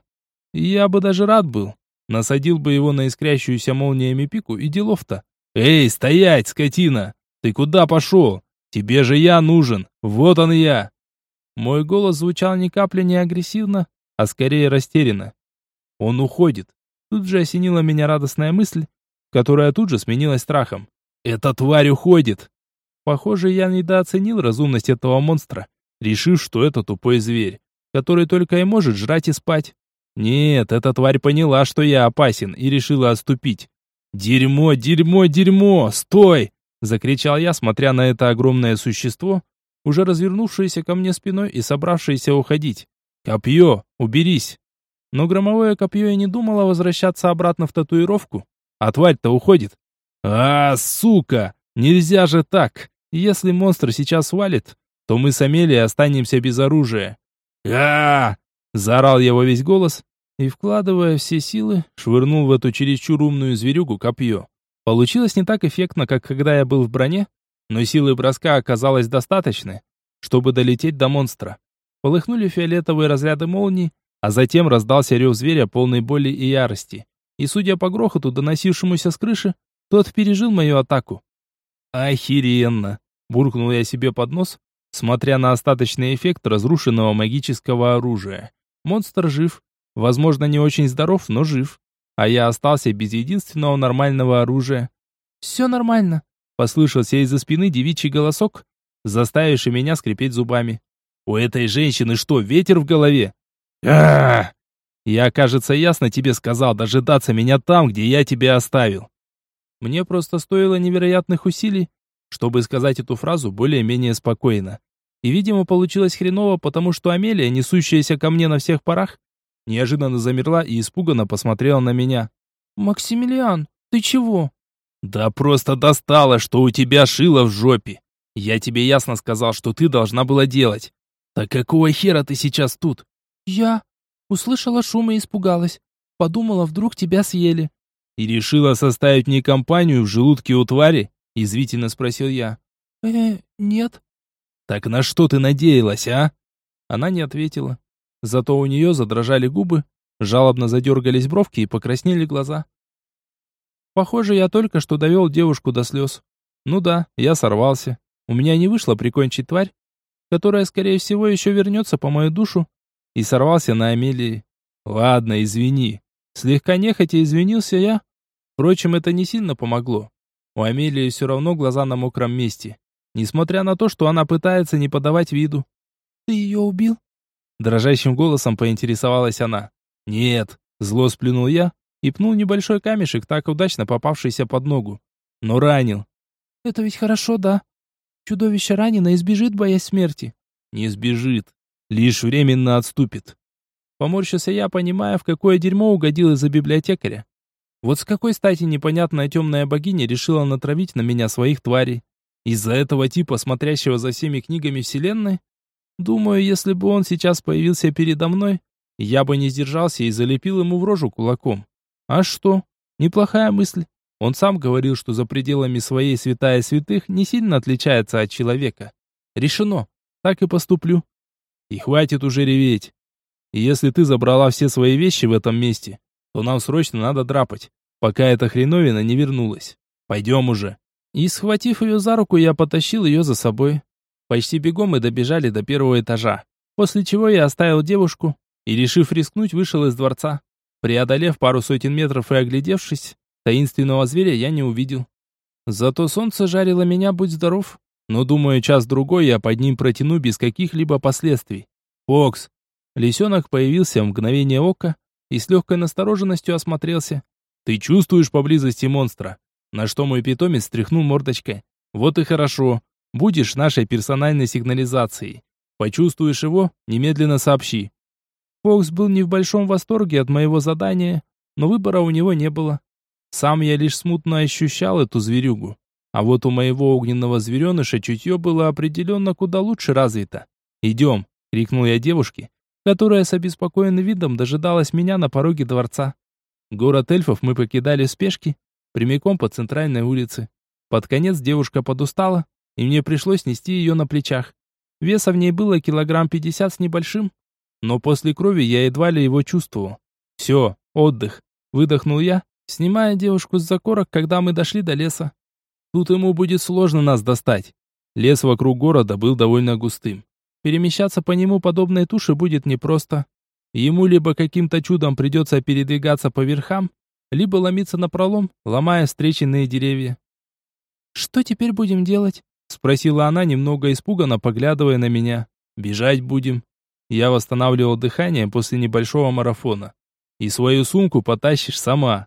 я бы даже рад был. Насадил бы его на искрящуюся молниями пику и делов-то. «Эй, стоять, скотина! Ты куда пошел? Тебе же я нужен! Вот он я!» Мой голос звучал ни капли не агрессивно, а скорее растерянно. Он уходит. Тут же осенила меня радостная мысль, которая тут же сменилась страхом. «Эта тварь уходит!» Похоже, я недооценил разумность этого монстра, решив, что это тупой зверь, который только и может жрать и спать. Нет, эта тварь поняла, что я опасен, и решила отступить. «Дерьмо, дерьмо, дерьмо! Стой!» — закричал я, смотря на это огромное существо, уже развернувшееся ко мне спиной и собравшееся уходить. «Копье, уберись!» Но громовое копье и не думало возвращаться обратно в татуировку, а тварь-то уходит. «А, сука! Нельзя же так! Если монстр сейчас свалит, то мы с Амелией останемся без оружия!» «А-а-а!» — заорал я во весь голос и, вкладывая все силы, швырнул в эту чересчур умную зверюгу копье. Получилось не так эффектно, как когда я был в броне, но силы броска оказалось достаточно, чтобы долететь до монстра. Полыхнули фиолетовые разряды молний, а затем раздался рев зверя, полный боли и ярости. И судя по грохоту, доносившемуся с крыши, тот пережил мою атаку. «Охеренно!» – буркнул я себе под нос, смотря на остаточный эффект разрушенного магического оружия. Монстр жив. Возможно, не очень здоров, но жив. А я остался без единственного нормального оружия. «Все нормально», – послышался из-за спины девичий голосок, заставивший меня скрипеть зубами. «У этой женщины что, ветер в голове?» «А-а-а! Я, кажется, ясно тебе сказал дожидаться меня там, где я тебя оставил». Мне просто стоило невероятных усилий, чтобы сказать эту фразу более-менее спокойно. И, видимо, получилось хреново, потому что Амелия, несущаяся ко мне на всех парах, неожиданно замерла и испуганно посмотрела на меня. «Максимилиан, ты чего?» «Да просто достало, что у тебя шило в жопе. Я тебе ясно сказал, что ты должна была делать. Так какого хера ты сейчас тут?» «Я услышала шум и испугалась. Подумала, вдруг тебя съели». «И решила составить мне компанию в желудке у твари?» — язвительно спросил я. Нет». «Так на что ты надеялась, а?» Она не ответила. Зато у нее задрожали губы, жалобно задергались бровки и покраснели глаза. Похоже, я только что довел девушку до слез. Ну да, я сорвался. У меня не вышло прикончить тварь, которая, скорее всего, еще вернется по мою душу, и сорвался на Амелии. Ладно, извини. Слегка нехотя извинился я. Впрочем, это не сильно помогло. У Амелии все равно глаза на мокром месте, несмотря на то, что она пытается не подавать виду. «Ты ее убил?» Дрожащим голосом поинтересовалась она. «Нет», зло сплюнул я и пнул небольшой камешек, так удачно попавшийся под ногу. Но ранил. «Это ведь хорошо, да? Чудовище ранено и сбежит, боясь смерти». «Не сбежит, лишь временно отступит». Поморщился я, понимая, в какое дерьмо угодил из-за библиотекаря. Вот с какой стати непонятная темная богиня решила натравить на меня своих тварей? Из-за этого типа, смотрящего за всеми книгами вселенной? Думаю, если бы он сейчас появился передо мной, я бы не сдержался и залепил ему в рожу кулаком. А что? Неплохая мысль. Он сам говорил, что за пределами своей святая святых не сильно отличается от человека. Решено. Так и поступлю. И хватит уже реветь. И если ты забрала все свои вещи в этом месте, то нам срочно надо драпать, пока эта хреновина не вернулась. Пойдем уже. И, схватив ее за руку, я потащил ее за собой. Почти бегом мы добежали до первого этажа, после чего я оставил девушку и, решив рискнуть, вышел из дворца. Преодолев пару сотен метров и оглядевшись, таинственного зверя я не увидел. Зато солнце жарило меня, будь здоров, но, думаю, час-другой я под ним протяну без каких-либо последствий. «Фокс!» Лисенок появился в мгновение ока и с легкой настороженностью осмотрелся. «Ты чувствуешь поблизости монстра?» На что мой питомец стряхнул мордочкой. «Вот и хорошо. Будешь нашей персональной сигнализацией. Почувствуешь его, немедленно сообщи». Фокс был не в большом восторге от моего задания, но выбора у него не было. Сам я лишь смутно ощущал эту зверюгу. А вот у моего огненного звереныша чутье было определенно куда лучше развито. «Идем!» — крикнул я девушке, которая с обеспокоенным видом дожидалась меня на пороге дворца. Город эльфов мы покидали в спешке, прямиком по центральной улице. Под конец девушка подустала, и мне пришлось нести ее на плечах. Веса в ней было 50 килограмм с небольшим, но после крови я едва ли его чувствовал. «Все, отдых», — выдохнул я, снимая девушку с закорок, когда мы дошли до леса. Тут ему будет сложно нас достать. Лес вокруг города был довольно густым. Перемещаться по нему подобной туше будет непросто. Ему либо каким-то чудом придется передвигаться по верхам, либо ломиться напролом, ломая встреченные деревья. «Что теперь будем делать?» — спросила она, немного испуганно поглядывая на меня. «Бежать будем». Я восстанавливал дыхание после небольшого марафона. «И свою сумку потащишь сама».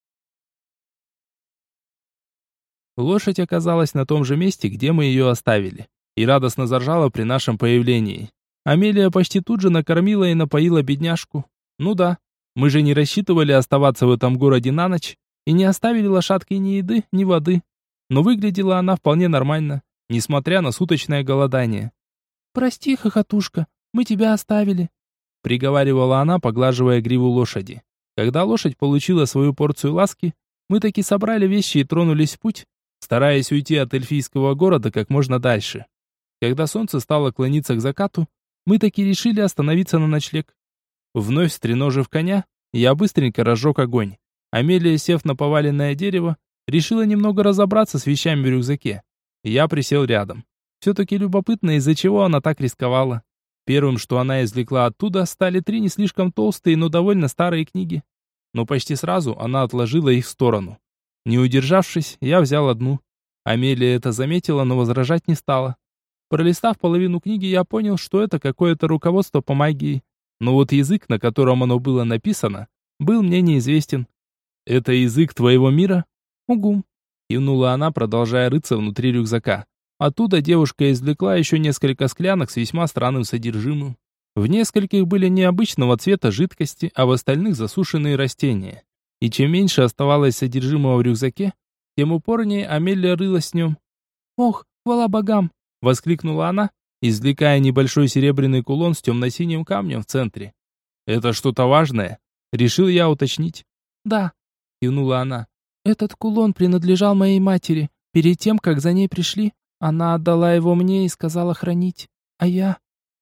Лошадь оказалась на том же месте, где мы ее оставили, и радостно заржала при нашем появлении. Амелия почти тут же накормила и напоила бедняжку. Ну да, мы же не рассчитывали оставаться в этом городе на ночь и не оставили лошадке ни еды, ни воды. Но выглядела она вполне нормально, несмотря на суточное голодание. «Прости, хохотушка, мы тебя оставили», — приговаривала она, поглаживая гриву лошади. Когда лошадь получила свою порцию ласки, мы таки собрали вещи и тронулись в путь, стараясь уйти от эльфийского города как можно дальше. Когда солнце стало клониться к закату, мы таки решили остановиться на ночлег. Вновь стреножив коня, я быстренько разжег огонь. Амелия, сев на поваленное дерево, решила немного разобраться с вещами в рюкзаке. Я присел рядом. Все-таки любопытно, из-за чего она так рисковала. Первым, что она извлекла оттуда, стали 3 не слишком толстые, но довольно старые книги. Но почти сразу она отложила их в сторону. Не удержавшись, я взял одну. Амелия это заметила, но возражать не стала. Пролистав половину книги, я понял, что это какое-то руководство по магии. Но вот язык, на котором оно было написано, был мне неизвестен. «Это язык твоего мира?» «Угу», — кивнула она, продолжая рыться внутри рюкзака. Оттуда девушка извлекла еще несколько склянок с весьма странным содержимым. В нескольких были необычного цвета жидкости, а в остальных засушенные растения. И чем меньше оставалось содержимого в рюкзаке, тем упорнее Амелия рылась в нем. «Ох, хвала богам!» — воскликнула она, извлекая небольшой серебряный кулон с темно-синим камнем в центре. «Это что-то важное?» — решил я уточнить. «Да», — кивнула она. «Этот кулон принадлежал моей матери. Перед тем, как за ней пришли, она отдала его мне и сказала хранить. А я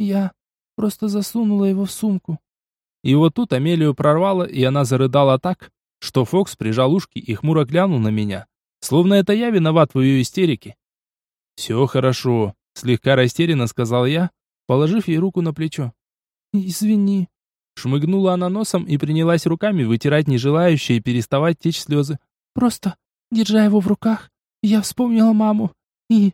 просто засунула его в сумку». И вот тут Амелию прорвало, и она зарыдала так, что Фокс прижал ушки и хмуро глянул на меня, словно это я виноват в ее истерике. «Все хорошо», — слегка растерянно сказал я, положив ей руку на плечо. «Извини», — шмыгнула она носом и принялась руками вытирать нежелающие переставать течь слезы. «Просто, держа его в руках, я вспомнила маму, и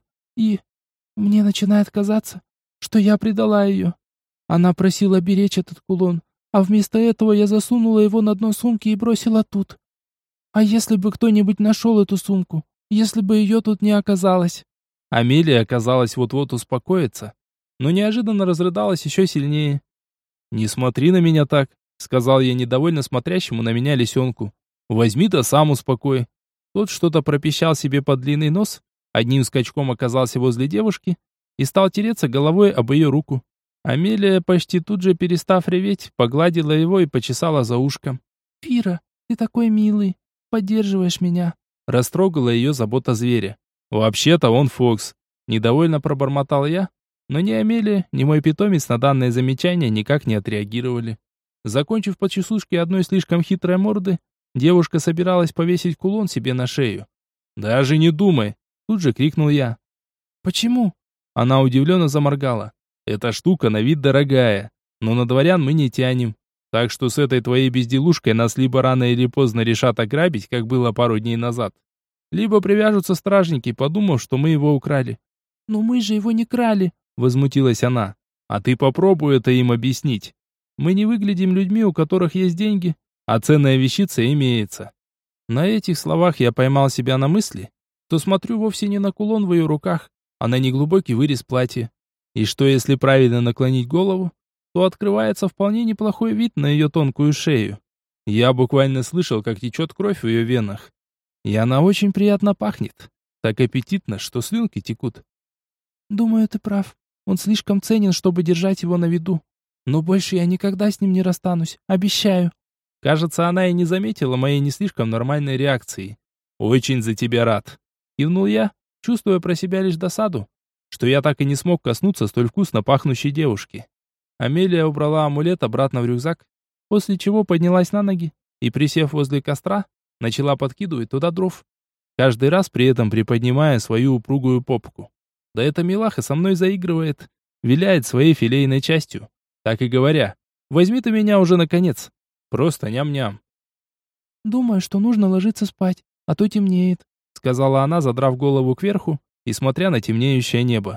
мне начинает казаться, что я предала ее. Она просила беречь этот кулон, а вместо этого я засунула его на дно сумки и бросила тут. А если бы кто-нибудь нашел эту сумку? Если бы ее тут не оказалось?» Амелия оказалась вот-вот успокоиться, но неожиданно разрыдалась еще сильнее. «Не смотри на меня так», — сказал я недовольно смотрящему на меня лисенку. «Возьми-то сам успокой». Тот что-то пропищал себе под длинный нос, одним скачком оказался возле девушки и стал тереться головой об ее руку. Амелия, почти тут же перестав реветь, погладила его и почесала за ушком. «Фира, ты такой милый, поддерживаешь меня», — растрогала ее забота зверя. «Вообще-то он Фокс», — недовольно пробормотал я, но ни Амелия, ни мой питомец на данное замечание никак не отреагировали. Закончив почесушки одной слишком хитрой морды, девушка собиралась повесить кулон себе на шею. «Даже не думай!» — тут же крикнул я. «Почему?» Она удивленно заморгала. «Эта штука на вид дорогая, но на дворян мы не тянем. Так что с этой твоей безделушкой нас либо рано или поздно решат ограбить, как было пару дней назад, либо привяжутся стражники, подумав, что мы его украли». «Но мы же его не крали!» — возмутилась она. «А ты попробуй это им объяснить. Мы не выглядим людьми, у которых есть деньги, а ценная вещица имеется». На этих словах я поймал себя на мысли, что смотрю вовсе не на кулон в ее руках, а на неглубокий вырез платья. И что если правильно наклонить голову, то открывается вполне неплохой вид на ее тонкую шею. Я буквально слышал, как течет кровь в ее венах. И она очень приятно пахнет, так аппетитно, что слюнки текут. «Думаю, ты прав. Он слишком ценен, чтобы держать его на виду. Но больше я никогда с ним не расстанусь, обещаю». Кажется, она и не заметила моей не слишком нормальной реакции. «Очень за тебя рад», — кивнул я, чувствуя про себя лишь досаду, что я так и не смог коснуться столь вкусно пахнущей девушки. Амелия убрала амулет обратно в рюкзак, после чего поднялась на ноги и, присев возле костра, начала подкидывать туда дров, каждый раз при этом приподнимая свою упругую попку. Да эта милаха со мной заигрывает, виляет своей филейной частью, так и говоря: «Возьми ты меня уже наконец». Просто ням-ням. «Думаю, что нужно ложиться спать, а то темнеет», сказала она, задрав голову кверху и смотря на темнеющее небо.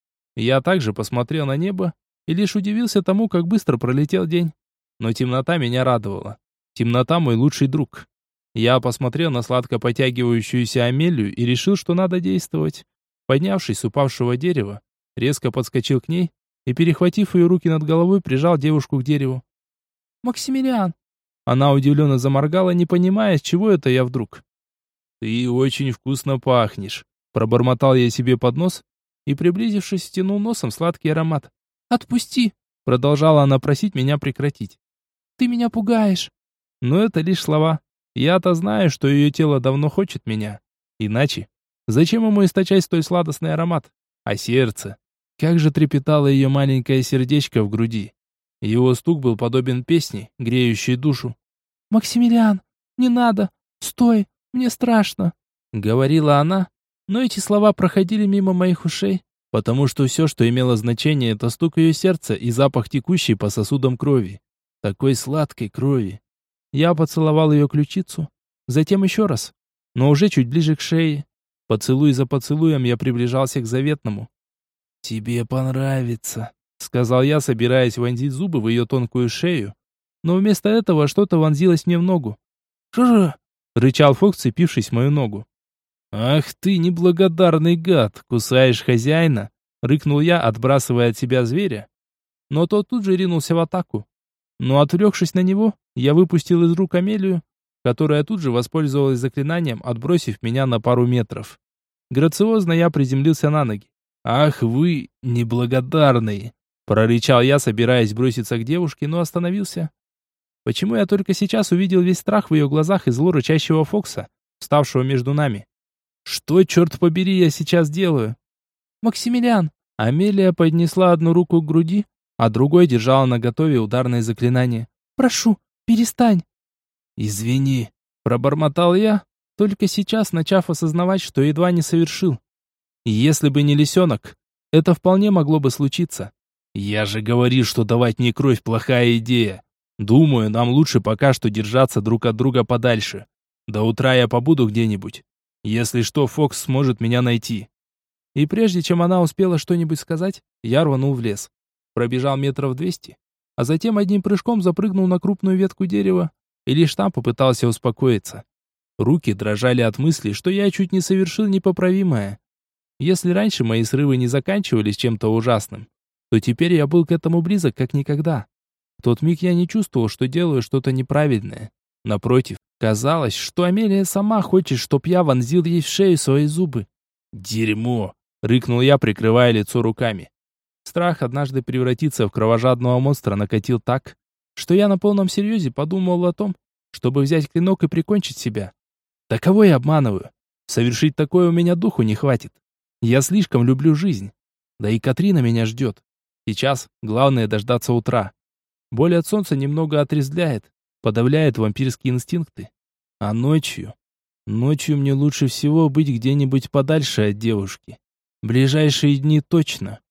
Я также посмотрел на небо и лишь удивился тому, как быстро пролетел день. Но темнота меня радовала. Темнота мой лучший друг. Я посмотрел на сладко потягивающуюся Амелию и решил, что надо действовать. Поднявшись с упавшего дерева, резко подскочил к ней и, перехватив ее руки над головой, прижал девушку к дереву. «Максимилиан!» Она удивленно заморгала, не понимая, с чего это я вдруг. «Ты очень вкусно пахнешь», — пробормотал я себе под нос и, приблизившись, втянул носом сладкий аромат. «Отпусти!» — продолжала она просить меня прекратить. «Ты меня пугаешь!» Но это лишь слова. Я-то знаю, что ее тело давно хочет меня. Иначе зачем ему источать столь сладостный аромат? А сердце? Как же трепетало ее маленькое сердечко в груди. Его стук был подобен песне, греющей душу. «Максимилиан, не надо! Стой! Мне страшно!» Говорила она, но эти слова проходили мимо моих ушей, потому что все, что имело значение, это стук ее сердца и запах текущей по сосудам крови. Такой сладкой крови. Я поцеловал ее ключицу, затем еще раз, но уже чуть ближе к шее. Поцелуй за поцелуем я приближался к заветному. «Тебе понравится», — сказал я, собираясь вонзить зубы в ее тонкую шею. Но вместо этого что-то вонзилось мне в ногу. «Что-что?» — рычал Фокс, цепившись в мою ногу. «Ах ты, неблагодарный гад, кусаешь хозяина!» — рыкнул я, отбрасывая от себя зверя. Но тот тут же ринулся в атаку. Но отвлекшись на него, я выпустил из рук Амелию, которая тут же воспользовалась заклинанием, отбросив меня на пару метров. Грациозно я приземлился на ноги. «Ах вы, неблагодарные!» — прорычал я, собираясь броситься к девушке, но остановился. Почему я только сейчас увидел весь страх в ее глазах и зло рычащего Фокса, вставшего между нами? Что, черт побери, я сейчас делаю? «Максимилиан!» Амелия поднесла одну руку к груди, а другой держала наготове ударное заклинание. «Прошу, перестань!» «Извини», — пробормотал я, только сейчас начав осознавать, что едва не совершил. Если бы не лисенок, это вполне могло бы случиться. Я же говорил, что давать мне кровь плохая идея. Думаю, нам лучше пока что держаться друг от друга подальше. До утра я побуду где-нибудь. Если что, Фокс сможет меня найти. И прежде чем она успела что-нибудь сказать, я рванул в лес. Пробежал метров 200, а затем одним прыжком запрыгнул на крупную ветку дерева и лишь там попытался успокоиться. Руки дрожали от мысли, что я чуть не совершил непоправимое. Если раньше мои срывы не заканчивались чем-то ужасным, то теперь я был к этому близок как никогда. В тот миг я не чувствовал, что делаю что-то неправильное. Напротив, казалось, что Амелия сама хочет, чтоб я вонзил ей в шею свои зубы. «Дерьмо!» — рыкнул я, прикрывая лицо руками. Страх однажды превратиться в кровожадного монстра накатил так, что я на полном серьезе подумал о том, чтобы взять клинок и прикончить себя. Да кого я обманываю? Совершить такое у меня духу не хватит. Я слишком люблю жизнь. Да и Катрина меня ждет. Сейчас главное дождаться утра. Боль от солнца немного отрезвляет, подавляет вампирские инстинкты. А ночью мне лучше всего быть где-нибудь подальше от девушки. Ближайшие дни точно.